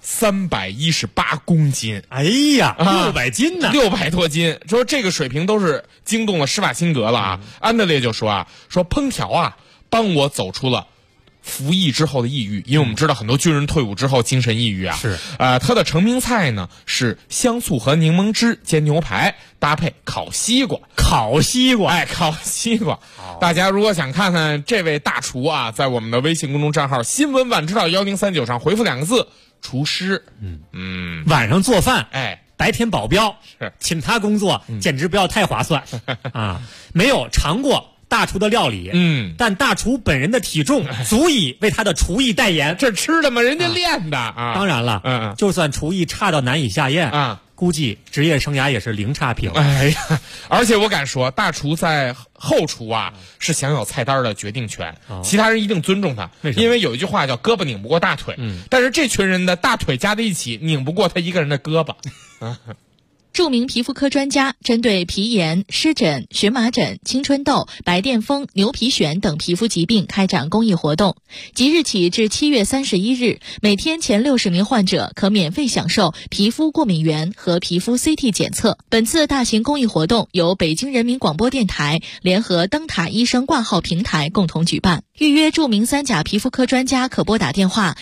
S5: 318公斤。
S6: 哎呀，600斤呢
S5: ，600多斤。说这个水平都是惊动了施瓦辛格了啊。安德烈就说说烹调帮我走出了服役之后的抑郁，因为我们知道很多军人退伍之后精神抑郁啊。
S6: 是
S5: 他的成名菜呢是香醋和柠檬汁煎牛排，搭配烤西瓜。烤西瓜。大家如果想看看这位大厨啊，在我们的微信公众账号新闻晚知道1039上回复2个字厨师。
S6: 晚上做饭白天保镖，请他工作简直不要太划算啊！没有尝过大厨的料理，但大厨本人的体重足以为他的厨艺代言。
S5: 这吃的吗？人家练的啊！
S6: 当然了，就算厨艺差到难以下咽啊，估计职业生涯也是零差评。
S5: 哎呀，而且我敢说，大厨在后厨啊是享有菜单的决定权，其他人一定尊重他。因为有一句话叫胳膊拧不过大腿，但是这群人的大腿加在一起拧不过他一个人的胳膊。
S2: 著名皮肤科专家针对皮炎、湿疹、荨麻疹、青春痘、白癜风、牛皮癣等皮肤疾病开展公益活动。即日起至7月31日，每天前60名患者可免费享受皮肤过敏原和皮肤 CT 检测。本次大型公益活动由北京人民广播电台联合灯塔医生挂号平台共同举办。预约著名3甲皮肤科专家可拨打电话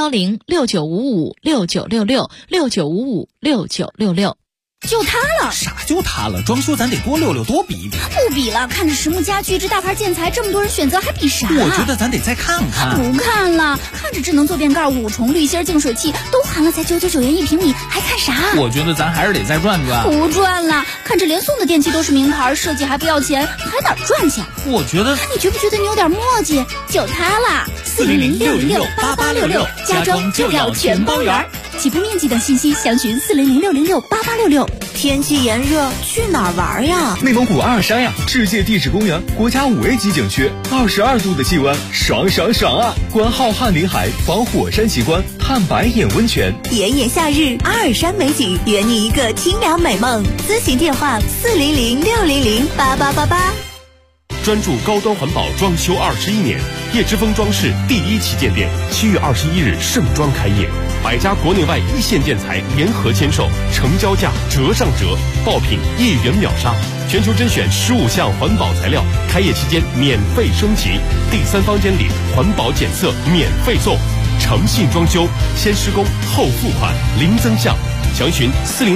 S2: 0106955696669556966。
S16: 就它了？
S17: 啥就它了？装修咱得多溜溜，多比一比。
S16: 不比了，看着实木家具这大牌建材这么多人选择，还比啥？
S17: 我觉得咱得再看看。
S16: 不看了，看着智能坐便盖、5重滤芯净水器都含了才999元1平米，还看啥？
S17: 我觉得咱还是得再转转。
S16: 不转了，看着连送的电器都是名牌，设计还不要钱，还哪转去？
S17: 我觉得，
S16: 你觉不觉得你有点磨叽？就它了，400-606-8866，家装就要全包圆。起步面积等信息详询400-606-8866。
S4: 天气炎热，去哪儿玩呀？
S18: 内蒙古阿尔山呀，世界地质公园，国家5A 级景区，22度的气温，爽爽爽啊！观浩瀚林海，访火山奇观，探白眼温泉。
S4: 炎炎夏日，阿尔山美景，圆你一个清凉美梦。咨询电话400-600-8888。
S19: 专注高端环保装修21年，叶之峰装饰第1旗舰店7月21日盛装开业，100家国内外一线建材联合签售，成交价折上折，爆品1元秒杀，全球甄选15项环保材料，开业期间免费升级，第3房间里环保检测免费送，诚信装修，先施工后付款，零增项，详询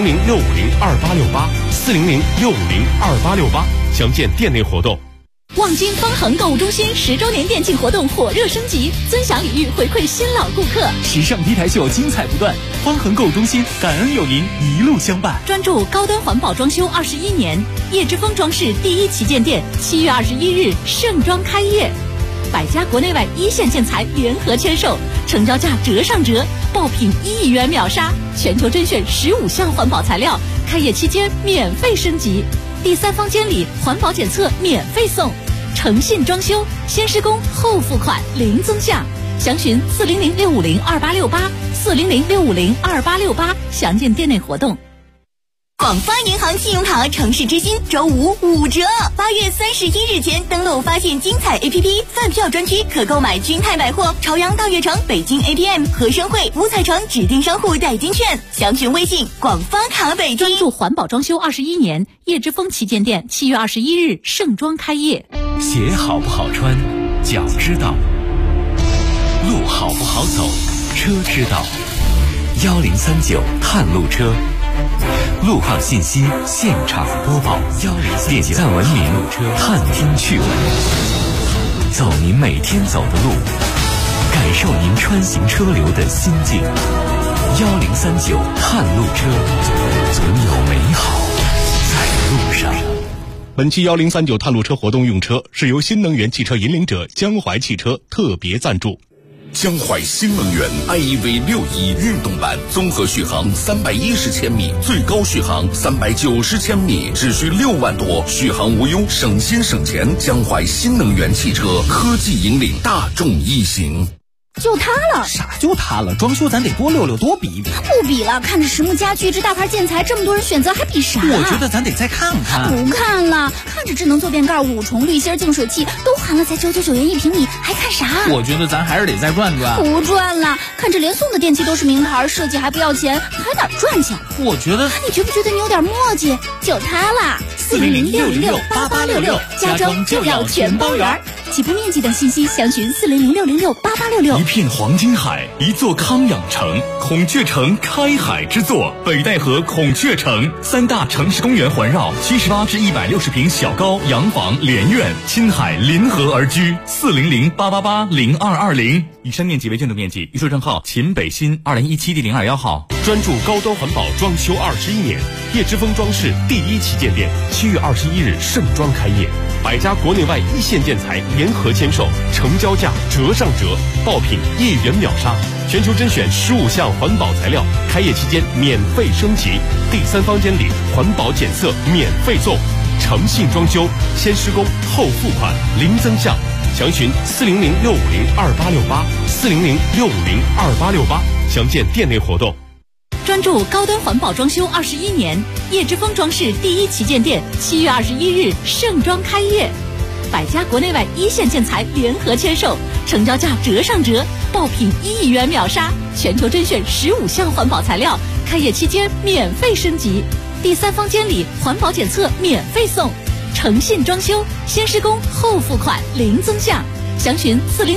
S19: 400-650-2868，400-650-2868，详见店内活动。
S2: 望京方恒购物中心10周年店庆活动火热升级，尊享礼遇回馈新老顾客，
S7: 时尚 T 台秀精彩不断。方恒购物中心感恩有您一路相伴，
S2: 专注高端环保装修21年，叶之峰装饰第1旗舰店7月21日盛装开业，100家国内外一线建材联合签售，成交价折上折，爆品1亿元秒杀，全球甄选15项环保材料，开业期间免费升级，第3房间里环保检测免费送，诚信装修，先施工后付款，零增项，详询400-650-2868，400-650-2868，详见店内活动。
S4: 广发银行信用卡城市之星周5 5折，8月31日前登录发现精彩 APP 饭票专区，可购买君泰百货、朝阳大悦城、北京 ATM、和生汇、五彩城指定商户代金券，详询微信广发卡北京。
S2: 专注环保装修21年，叶之峰旗舰店7月21日盛装开业。
S3: 鞋好不好穿，脚知道；路好不好走，车知道。1039探路车，路况信息现场播报，点赞文明，探听趣闻，走您每天走的路，感受您穿行车流的心境。1039探路车，总有美好在路上。
S9: 本期1039探路车活动用车是由新能源汽车引领者江淮汽车特别赞助。
S20: 江淮新能源 iEV 61运动版，综合续航310千米，最高续航390千米，只需6万多，续航无忧，省心省钱。江淮新能源汽车，科技引领大众一行。
S16: 就它了？
S17: 啥就它了？装修咱得多溜溜，多比一比。
S16: 不比了，看着实木家具这大牌建材这么多人选择，还比啥？
S17: 我觉得咱得再看看。
S16: 不看了，看着智能坐便盖、5重滤芯净水器都含了才999元1平米，还看啥？
S17: 我觉得咱还是得再转转。
S16: 不转了，看着连送的电器都是名牌，设计还不要钱，还哪转去？
S17: 我觉得，
S16: 你觉不觉得你有点磨叽？就它了，400-600-8866，家装就要全包圆。 起步面积等信息详询4006068866。
S3: 一片黄金海，一座康养城，孔雀城开海之作，北戴河孔雀城，3大城市公园环绕，78至160平小高洋房连院，亲海临河而居，40088802220。以上面积为建筑面积，预售证号秦北新2017第021号。
S19: 专注高端环保装修21年，叶之峰装饰第1旗舰店7月21日盛装开业，100家国内外一线建材联合签售，成交价折上折，爆品1元秒杀，全球甄选15项环保材料，开业期间免费升级，第3房间里环保检测免费送，诚信装修，先施工后付款，零增项。详询400-650-2868，400-650-2868，详见店内活动。
S2: 专注高端环保装修21年，叶之峰装饰第1旗舰店7月21日盛装开业，100家国内外一线建材联合签售，成交价折上折，爆品1亿元秒杀，全球甄选15项环保材料，开业期间免费升级，第3房间里环保检测免费送，诚信装修，先施工后付款，零增项。详询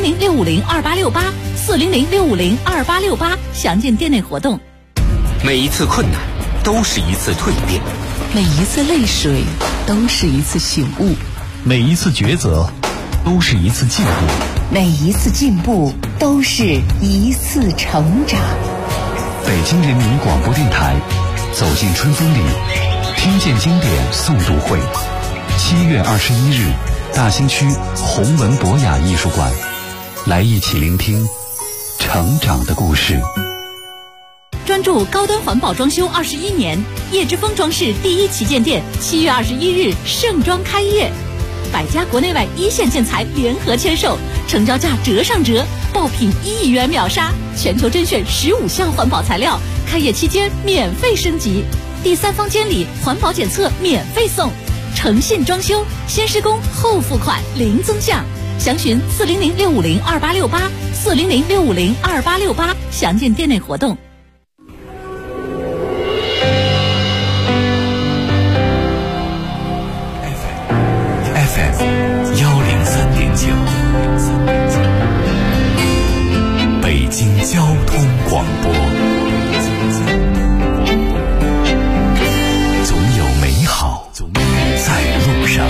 S2: 400-650-2868，400-650-2868，详见店内活动。
S21: 每一次困难都是一次蜕变，
S22: 每一次泪水都是一次醒悟，
S10: 每一次抉择都是一次进步，
S22: 每一次进步都是一次成长。
S1: 北京人民广播电台，走进春风里，听见经典诵读会，7月21日，大兴区弘文博雅艺术馆，来一起聆听成长的故事。
S2: 专注高端环保装修21年，叶之峰装饰第1旗舰店7月21日盛装开业，100家国内外一线建材联合签售，成交价折上折，爆品1亿元秒杀，全球甄选15项环保材料，开业期间免费升级，第3房间里环保检测免费送，诚信装修，先施工后付款，零增项。详询400-650-2868，400-650-2868，详见店内活动。
S3: FM 103.9，北京交通广播。总有美好在路上。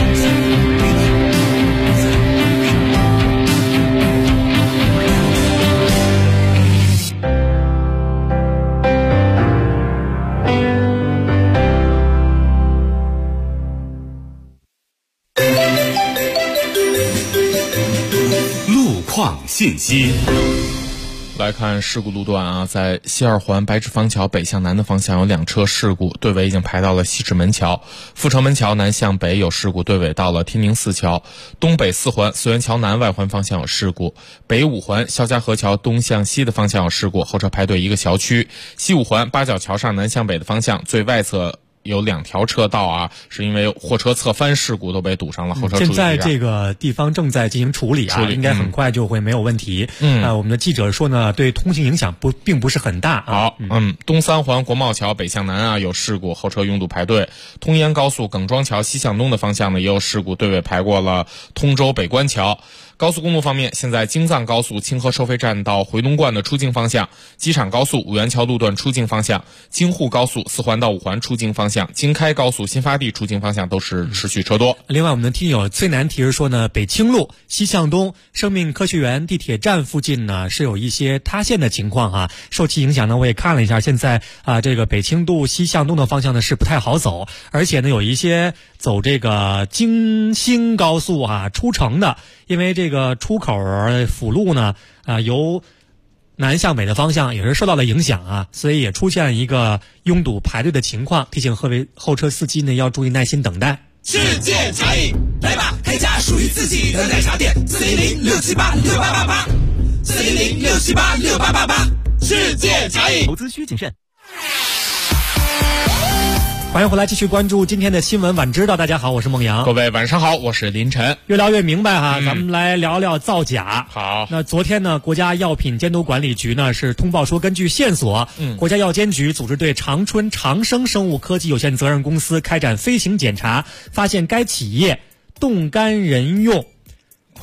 S3: 信息
S5: 来看事故路段啊，在西二环白纸坊桥北向南的方向有2车事故，队尾已经排到了西直门桥；阜成门桥南向北有事故，队尾到了天宁寺桥；东北4环淄源桥南外环方向有事故；北5环肖家河桥东向西的方向有事故，后车排队1个小区；西5环八角桥上南向北的方向最外侧有2条车道啊，是因为货车侧翻事故都被堵上了，后车
S6: 现在这个地方正在进行处理啊，应该很快就会没有问题。我们的记者说呢，对通行影响并不是很大。
S5: 好，东3环国贸桥北向南啊有事故，后车拥堵排队。通烟高速耿庄桥西向东的方向呢也有事故，队尾排过了通州北关桥。高速公路方面，现在京藏高速清河收费站到回龙观的出境方向，机场高速五元桥路段出境方向，京沪高速4环到5环出境方向，京开高速新发地出境方向都是持续车多。
S6: 另外，我们的听友崔楠提示说呢，北清路西向东生命科学园地铁站附近呢是有一些塌陷的情况啊，受其影响呢，我也看了一下，现在这个北清路西向东的方向呢是不太好走，而且呢有一些走这个京兴高速出城的，因为这个出口辅路呢由南向北的方向也是受到了影响啊，所以也出现了一个拥堵排队的情况，提醒各位后车司机呢要注意耐心等待。
S12: 世界茶饮，来吧，开家属于自己的奶茶店，400-678-6888，400-678-6888，世界茶饮。
S21: 投资需谨慎。
S6: 欢迎回来，继续关注今天的新闻晚知道。大家好，我是孟阳。
S5: 各位晚上好，我是林晨。
S6: 越聊越明白哈，咱们来聊聊造假。
S5: 好，
S6: 那昨天呢，国家药品监督管理局呢是通报说，根据线索，国家药监局组织对长春长生生物科技有限责任公司开展飞行检查，发现该企业冻干人用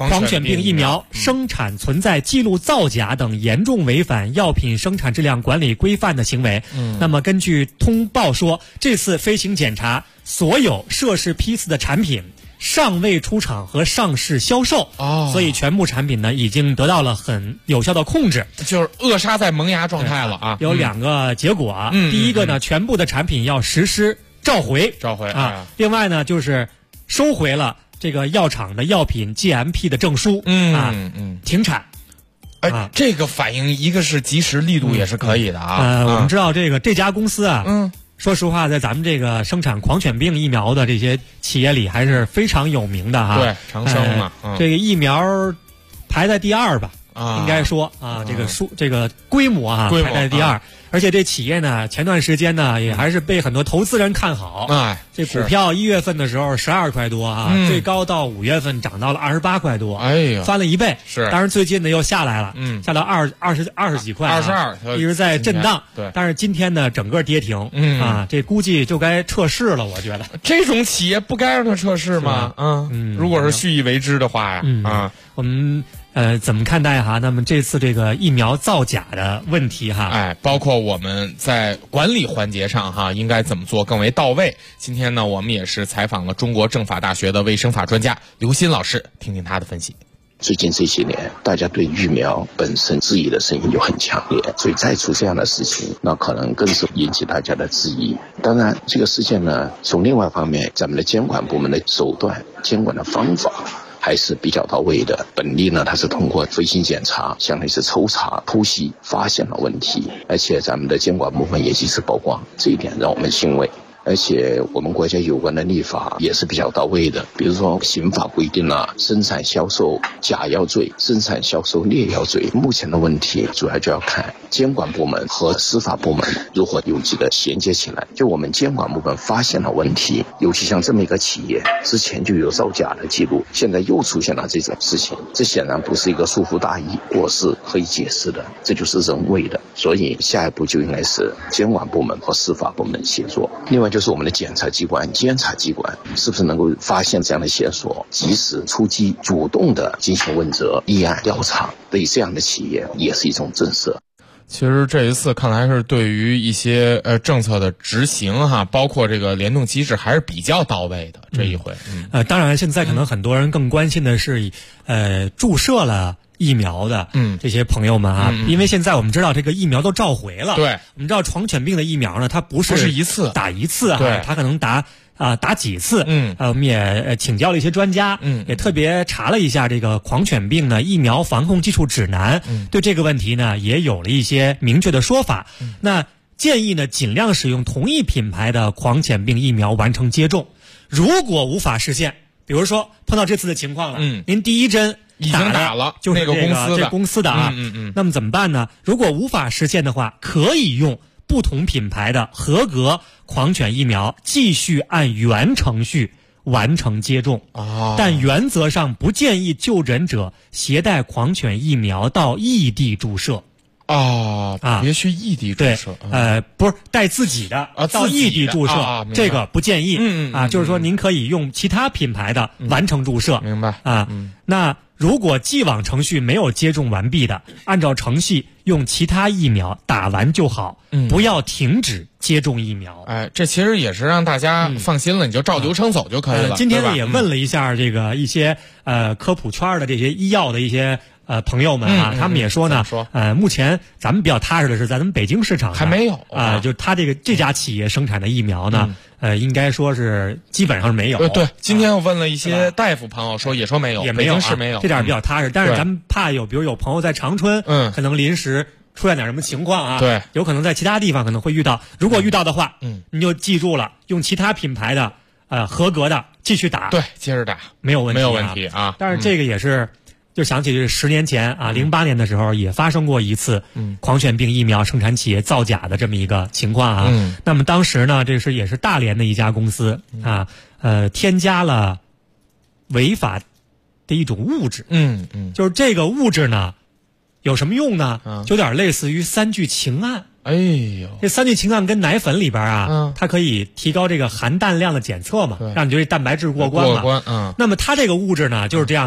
S6: 狂犬病疫苗生产存在记录造假等严重违反药品生产质量管理规范的行为。那么根据通报说，这次飞行检查所有涉事批次的产品尚未出厂和上市销售，所以全部产品呢已经得到了很有效的控制，
S5: 就是扼杀在萌芽状态了啊。
S6: 有2个结果啊，第一个呢，全部的产品要实施召回啊，另外呢就是收回了这个药厂的药品 GMP 的证书，停产。
S5: 这个反应一个是及时，力度也是可以的啊。
S6: 我们知道这家公司啊，说实话，在咱们这个生产狂犬病疫苗的这些企业里还是非常有名的哈。
S5: 对，长生嘛，
S6: 这个疫苗排在第2吧。应该说啊，这个规模啊排在第2，而且这企业呢，前段时间呢也还是被很多投资人看好。这股票1月份的时候12块多啊，最高到5月份涨到了28块多，翻了1倍。
S5: 是，
S6: 当然最近呢又下来了，下到20几块
S5: ，22，
S6: 一直在震荡。
S5: 对，
S6: 但是今天呢整个跌停，这估计就该撤市了，我觉得。
S5: 这种企业不该让它撤市吗？如果是蓄意为之的话呀，
S6: 我们。怎么看待哈？那么这次这个疫苗造假的问题哈，
S5: 包括我们在管理环节上哈，应该怎么做更为到位？今天呢，我们也是采访了中国政法大学的卫生法专家刘鑫老师，听听他的分析。
S8: 最近这些年，大家对疫苗本身质疑的声音就很强烈，所以再出这样的事情，那可能更是引起大家的质疑。当然，这个事件呢，从另外一方面，咱们的监管部门的手段、监管的方法还是比较到位的。本地呢，它是通过飞行检查，相当于是抽查、突袭，发现了问题，而且咱们的监管部门也及时曝光，这一点让我们欣慰。而且我们国家有关的立法也是比较到位的，比如说刑法规定了生产销售假药罪、生产销售劣药罪。目前的问题主要就要看监管部门和司法部门如何有机的衔接起来。就我们监管部门发现了问题，尤其像这么一个企业之前就有造假的记录，现在又出现了这种事情，这显然不是一个疏忽大意或是可以解释的，这就是人为的。所以下一步就应该是监管部门和司法部门协作。另外就是我们的检察机关、监察机关是不是能够发现这样的线索，及时出击，主动的进行问责、立案调查，对这样的企业也是一种震慑。
S5: 其实这一次看来是对于一些政策的执行哈，包括这个联动机制还是比较到位的。这一回，
S6: 当然现在可能很多人更关心的是，注射了疫苗的这些朋友们啊，因为现在我们知道这个疫苗都召回了。
S5: 对，
S6: 我们知道狂犬病的疫苗呢，它不是
S5: 一次
S6: 打一次
S5: 对，
S6: 它可能打几次。我们也请教了一些专家，也特别查了一下这个狂犬病呢疫苗防控技术指南，对这个问题呢也有了一些明确的说法。那建议呢尽量使用同一品牌的狂犬病疫苗完成接种。如果无法实现，比如说碰到这次的情况了，您第一针
S5: 已经打了，
S6: 就是
S5: 那个
S6: 公司的啊，那么怎么办呢？如果无法实现的话，可以用不同品牌的合格狂犬疫苗继续按原程序完成接种，但原则上不建议就诊者携带狂犬疫苗到异地注射。
S5: 别去异地注射，
S6: 不是带自己的到异地注射，这个不建议。就是说您可以用其他品牌的完成注射。
S5: 明白
S6: 那如果既往程序没有接种完毕的，按照程序用其他疫苗打完就好，不要停止接种疫苗。
S5: 这其实也是让大家放心了，你就照流程走就可以了。
S6: 今天呢也问了一下这个一些科普圈的这些医药的一些朋友们啊，他们也说呢，目前咱们比较踏实的是，在咱们北京市场
S5: 还没有
S6: 就他这家企业生产的疫苗呢，应该说是基本上是没有。
S5: 对，今天我问了一些大夫朋友说，也说没有，
S6: 也没有，
S5: 北京市没有，
S6: 这点比较踏实。但是咱们怕比如有朋友在长春，可能临时出现点什么情况啊，
S5: 对，
S6: 有可能在其他地方可能会遇到。如果遇到的话，你就记住了，用其他品牌的合格的继续打，
S5: 对，接着打，
S6: 没有问
S5: 题啊。
S6: 但是这个也是。就想起10年前啊，08年的时候也发生过一次狂犬病疫苗生产企业造假的这么一个情况啊。那么当时呢，也是大连的一家公司啊，添加了违法的一种物质。就是这个物质呢，有什么用呢？就有点类似于3聚氰胺。
S5: 哎呦，
S6: 这3聚氰胺跟奶粉里边啊，它可以提高这个含氮量的检测嘛，让你觉得蛋白质过关嘛。那么它这个物质呢，就是这样的。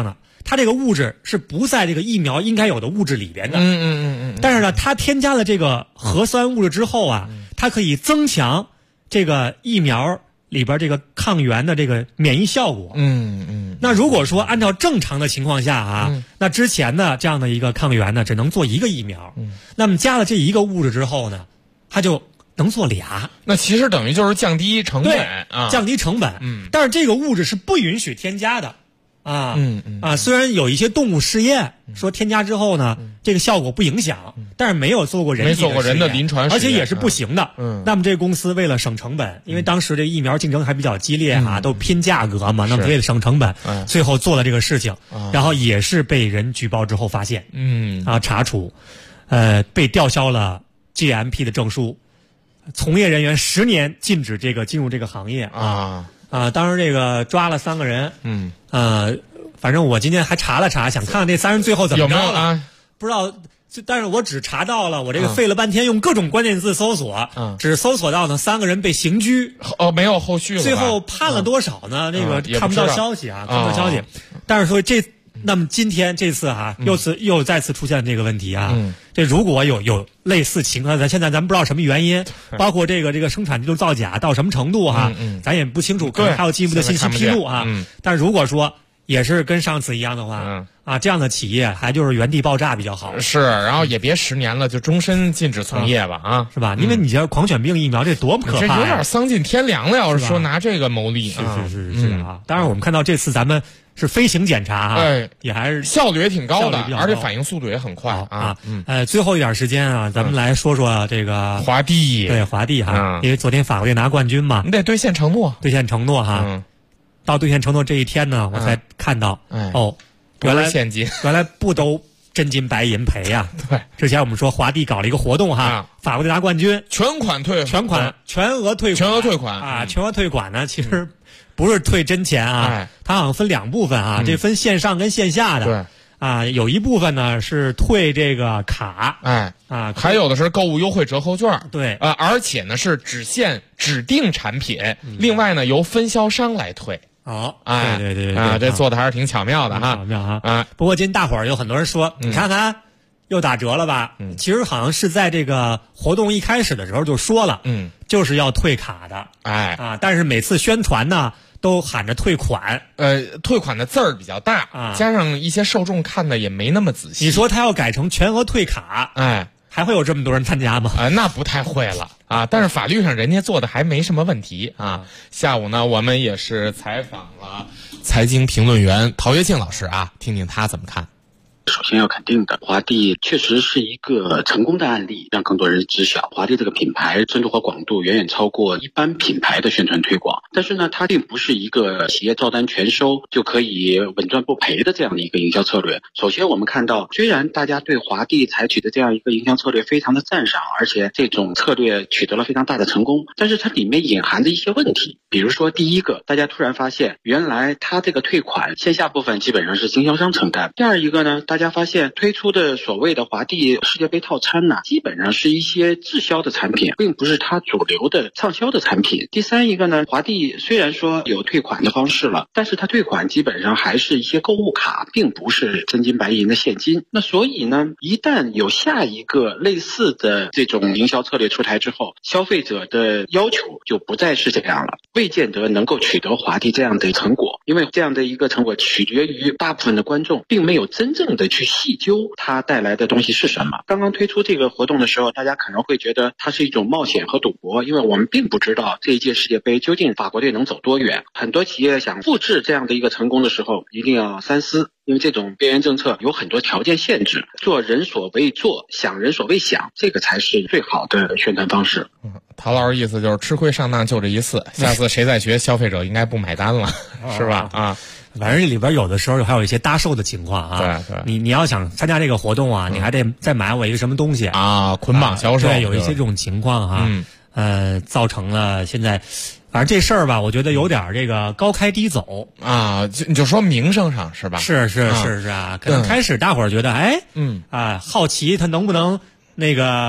S6: 它这个物质是不在这个疫苗应该有的物质里边的。但是呢，它添加了这个核酸物质之后啊，它可以增强这个疫苗里边这个抗原的这个免疫效果。那如果说按照正常的情况下啊，那之前的这样的一个抗原呢，只能做一个疫苗。那么加了这一个物质之后呢，它就能做俩。
S5: 那其实等于就是降低成本啊，
S6: 降低成本。但是这个物质是不允许添加的。虽然有一些动物试验说添加之后呢，这个效果不影响，但是没有做过人的
S5: 临床试验，
S6: 而且也是不行的。那么这个公司为了省成本，因为当时这疫苗竞争还比较激烈都拼价格嘛，那么为了省成本，最后做了这个事情，然后也是被人举报之后发现，查处，被吊销了 GMP 的证书，从业人员10年禁止进入这个行业当时这个抓了3个人，反正我今天还查了查，想看看这3人最后怎么着了，
S5: 有没有啊？
S6: 不知道，但是我只查到了，我这个费了半天用各种关键字搜索，只搜索到呢3个人被刑拘，
S5: 没有后续了。
S6: 最后判了多少呢？这个看不到消息看不到消息。但是说那么今天这次又再次出现这个问题这如果有类似情况，现在咱不知道什么原因，包括这个生产记录造假到什么程度咱也不清楚，可能还有进一步的信息披露但是如果说也是跟上次一样的话这样的企业还就是原地爆炸比较好。
S5: 是，然后也别10年了，就终身禁止从业吧
S6: 是吧？因为你这狂犬病疫苗这多么可怕，
S5: 这有点丧尽天良了。要是说拿这个牟利，
S6: 是当然我们看到这次咱们是飞行检查也还是
S5: 效率也挺高的，而且反应速度也很快
S6: 最后一点时间咱们来说说这个
S5: 华帝。
S6: 对，华帝因为昨天法国队拿冠军嘛，
S5: 你得兑现承诺
S6: 到兑现承诺这一天呢，我才看到原来
S5: 现金
S6: 原来不都真金白银赔呀。
S5: 对，
S6: 之前我们说华帝搞了一个活动法国队拿冠军，
S5: 全额退款
S6: 全额退款呢，其实不是退真钱它好像分2部分这分线上跟线下的。对有一部分呢是退这个卡
S5: 还有的是购物优惠折扣券。
S6: 对
S5: 而且呢是只限指定产品，另外呢由分销商来退。
S6: 对
S5: 这做的还是挺巧妙的
S6: 巧妙不过今天大伙儿有很多人说你看看又打折了吧其实好像是在这个活动一开始的时候就说了就是要退卡的但是每次宣传呢都喊着退款
S5: 退款的字儿比较大加上一些受众看的也没那么仔细。
S6: 你说他要改成全额退卡还会有这么多人参加吗？
S5: 那不太会了但是法律上人家做的还没什么问题下午呢我们也是采访了财经评论员陶跃庆老师听听他怎么看。
S11: 首先要肯定的，华帝确实是一个成功的案例，让更多人知晓华帝这个品牌深度和广度远远超过一般品牌的宣传推广。但是呢，它并不是一个企业照单全收就可以稳赚不赔的这样的一个营销策略。首先我们看到，虽然大家对华帝采取的这样一个营销策略非常的赞赏，而且这种策略取得了非常大的成功，但是它里面隐含着一些问题。比如说第一个，大家突然发现原来它这个退款线下部分基本上是经销商承担。第二一个呢，大家发现推出的所谓的华帝世界杯套餐呢，基本上是一些滞销的产品，并不是它主流的畅销的产品。第三一个呢，华帝虽然说有退款的方式了，但是它退款基本上还是一些购物卡，并不是真金白银的现金。那所以呢，一旦有下一个类似的这种营销策略出台之后，消费者的要求就不再是这样了，未见得能够取得华帝这样的成果，因为这样的一个成果取决于大部分的观众并没有真正的去细究它带来的东西是什么。刚刚推出这个活动的时候，大家可能会觉得它是一种冒险和赌博，因为我们并不知道这一届世界杯究竟法国队能走多远。很多企业想复制这样的一个成功的时候，一定要三思，因为这种边缘政策有很多条件限制，做人所未做，想人所未想，这个才是最好的宣传方式。
S5: 陶老师意思就是吃亏上当就这一次，下次谁再学，消费者应该不买单了，是吧？
S6: 反正这里边有的时候还有一些搭售的情况
S5: 对，
S6: 你要想参加这个活动你还得再买我一个什么东西
S5: 捆绑销售，
S6: 对，有一些这种情况造成了现在。反正这事儿吧，我觉得有点这个高开低走
S5: 你就说名声上是吧？
S6: 是可能开始大伙儿觉得好奇他能不能那个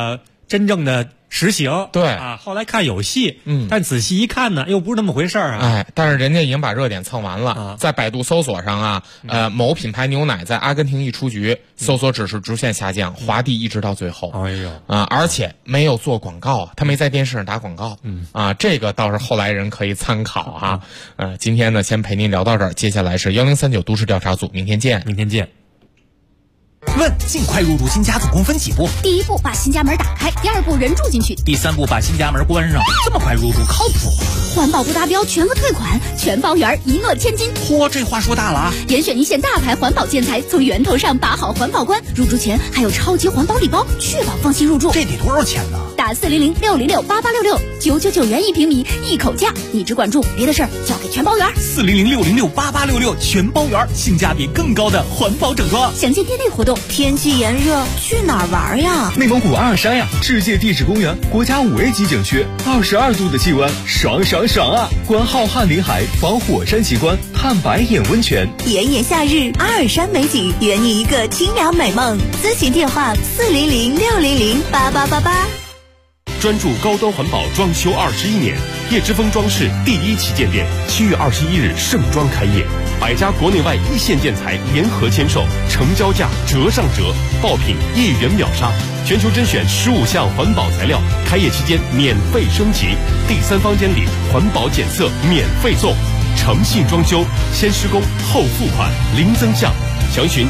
S6: 真正的实行。
S5: 对
S6: 啊，后来看有戏，但仔细一看呢，又不是那么回事儿啊。
S5: 哎，但是人家已经把热点蹭完了，在百度搜索上啊，某品牌牛奶在阿根廷一出局，搜索指数直线下降，滑地一直到最后。
S6: 哎呦
S5: 而且没有做广告，他没在电视上打广告。这个倒是后来人可以参考啊。今天呢，先陪您聊到这儿，接下来是1039都市调查组，明天见。
S6: 明天见。
S17: 问：尽快入住新家总共分几步？
S16: 第一步，把新家门打开；第二步，人住进去；
S17: 第三步，把新家门关上。这么快入住，靠谱？
S16: 环保不达标，全额退款，全包圆，一诺千金。
S17: 嚯，这话说大了啊！
S16: 严选一线大牌环保建材，从源头上把好环保关。入住前还有超级环保礼包，确保放心入住。
S17: 这得多少钱呢？
S16: 打400-606-8866，999元1平米，一口价。你只管住，别的事儿交给全包圆。
S17: 400-606-8866，全包圆，性价比更高的环保整装。
S16: 详见店内活动。
S4: 天气炎热，去哪儿玩呀？
S18: 内蒙古阿尔山呀，世界地质公园，国家5A级景区，22度的气温，爽爽爽啊！观浩瀚林海，访火山奇观，探白眼温泉。
S4: 炎炎夏日，阿尔山美景，圆你一个清凉美梦。咨询电话400-600-8888。
S19: 专注高端环保装修21年，叶之峰装饰第1旗舰店7月21日盛装开业，100家国内外一线建材联合签售，成交价折上折，爆品1元秒杀，全球甄选15项环保材料，开业期间免费升级，第3房间里环保检测免费送，诚信装修，先施工后付款，零增项。详询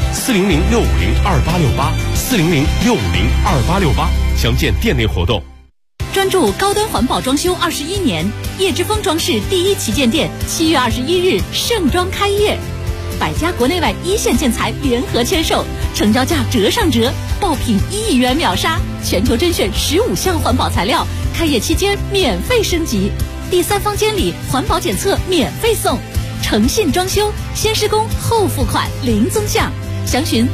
S19: 400-650-2868，400-650-2868，详见店内活动。
S2: 专注高端环保装修21年，叶之峰装饰第1旗舰店7月21日盛装开业，100家国内外一线建材联合签售，成交价折上折，爆品1元秒杀，全球甄选15项环保材料，开业期间免费升级，第3房间里环保检测免费送，诚信装修，先施工后付款，零增项。详询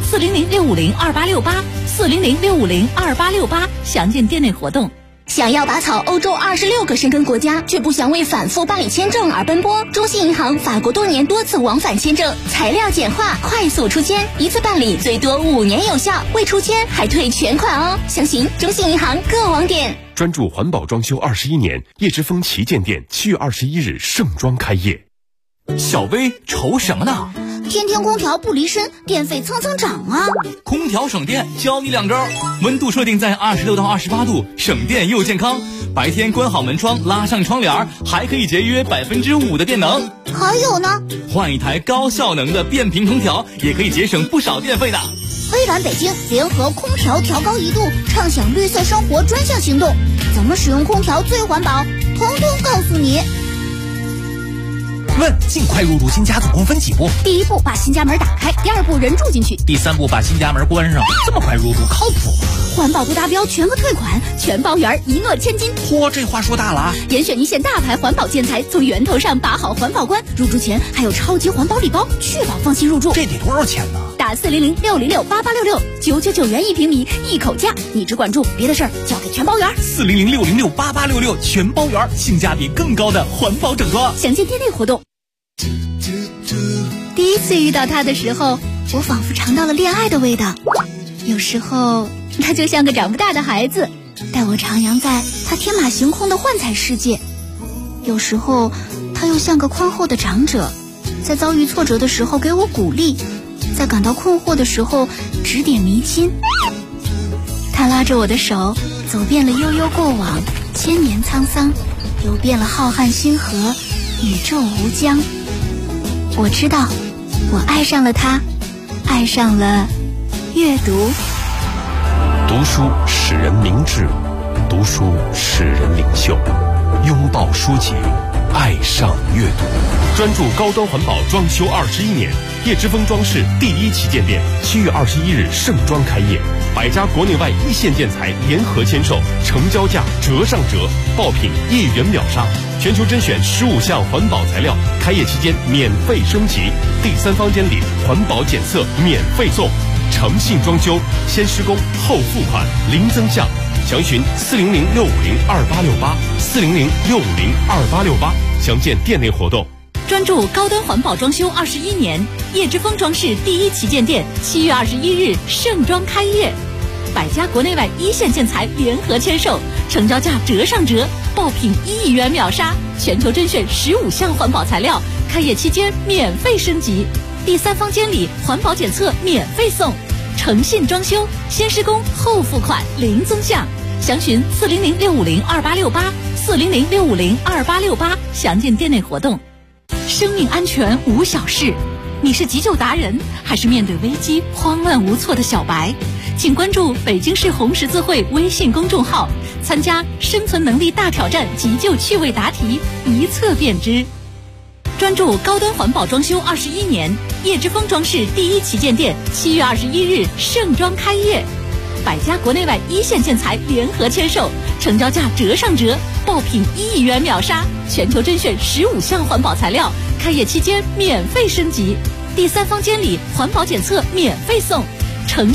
S2: 400-650-2868，400-650-2868，详见店内活动。
S16: 想要拔草欧洲26个申根国家，却不想为反复办理签证而奔波？中信银行法国多年多次往返签证，材料简化，快速出签，一次办理最多5年有效，未出签还退全款哦。详询中信银行各网点。
S19: 专注环保装修21年，叶之峰旗舰店7月21日盛装开业。
S17: 小薇愁什么呢？
S16: 天天空调不离身，电费蹭蹭涨啊！
S17: 空调省电，教你2招：温度设定在26到28度，省电又健康。白天关好门窗，拉上窗帘，还可以节约5%的电能。
S16: 还有呢，
S17: 换一台高效能的变频空调，也可以节省不少电费的。
S16: 微软北京联合空调调高1度，畅享绿色生活专项行动，怎么使用空调最环保，统统告诉你。
S17: 问：尽快入住新家总共分几步？
S16: 第一步，把新家门打开；第二步，人住进去；
S17: 第3步，把新家门关上。这么快入住，靠谱？
S16: 环保不达标，全额退款，全包圆，一诺千金。
S17: 嚯，这话说大了啊！
S16: 严选一线大牌环保建材，从源头上把好环保关。入住前还有超级环保礼包，确保放心入住。
S17: 这得多少钱呢？
S16: 打400-600-8866，999元1平米，一口价。你只管住，别的事儿交给全包圆。
S17: 400-600-8866，全包圆，性价比更高的环保整装。
S16: 详见店内活动。第一次遇到他的时候，我仿佛尝到了恋爱的味道。有时候他就像个长不大的孩子，带我徜徉在他天马行空的幻彩世界；有时候他又像个宽厚的长者，在遭遇挫折的时候给我鼓励，在感到困惑的时候指点迷津。他拉着我的手，走遍了悠悠过往，千年沧桑，游遍了浩瀚星河，宇宙无疆。我知道，我爱上了他，爱上了阅读。
S3: 读书使人明智，读书使人领袖。拥抱书籍，爱上阅读。
S19: 专注高端环保装修21年，叶之峰装饰第1旗舰店7月21日盛装开业，100家国内外一线建材联合签售，成交价折上折，爆品1元秒杀，全球甄选15项环保材料，开业期间免费升级，第3房间里环保检测免费送，诚信装修，先施工后付款，零增项。详询400-650-2868，400-650-2868，详见店内活动。
S2: 专注高端环保装修21年，叶之峰装饰第1旗舰店7月21日盛装开业百家国内外一线建材联合签售，成交价折上折，爆品1亿元秒杀，全球甄选15项环保材料，开业期间免费升级，第三方监理、环保检测免费送，诚信装修，先施工后付款，零增项。详询400-650-2868，400-650-2868，详见店内活动。生命安全无小事，你是急救达人，还是面对危机慌乱无措的小白？请关注北京市红十字会微信公众号，参加生存能力大挑战急救趣味答题，一测便知。专注高端环保装修21年，叶之峰装饰第一旗舰店7月21日盛装开业，百家国内外一线建材联合签售，成交价折上折，爆品1亿元秒杀，全球甄选15项环保材料，开业期间免费升级，第三方监理、环保检测免费送，诚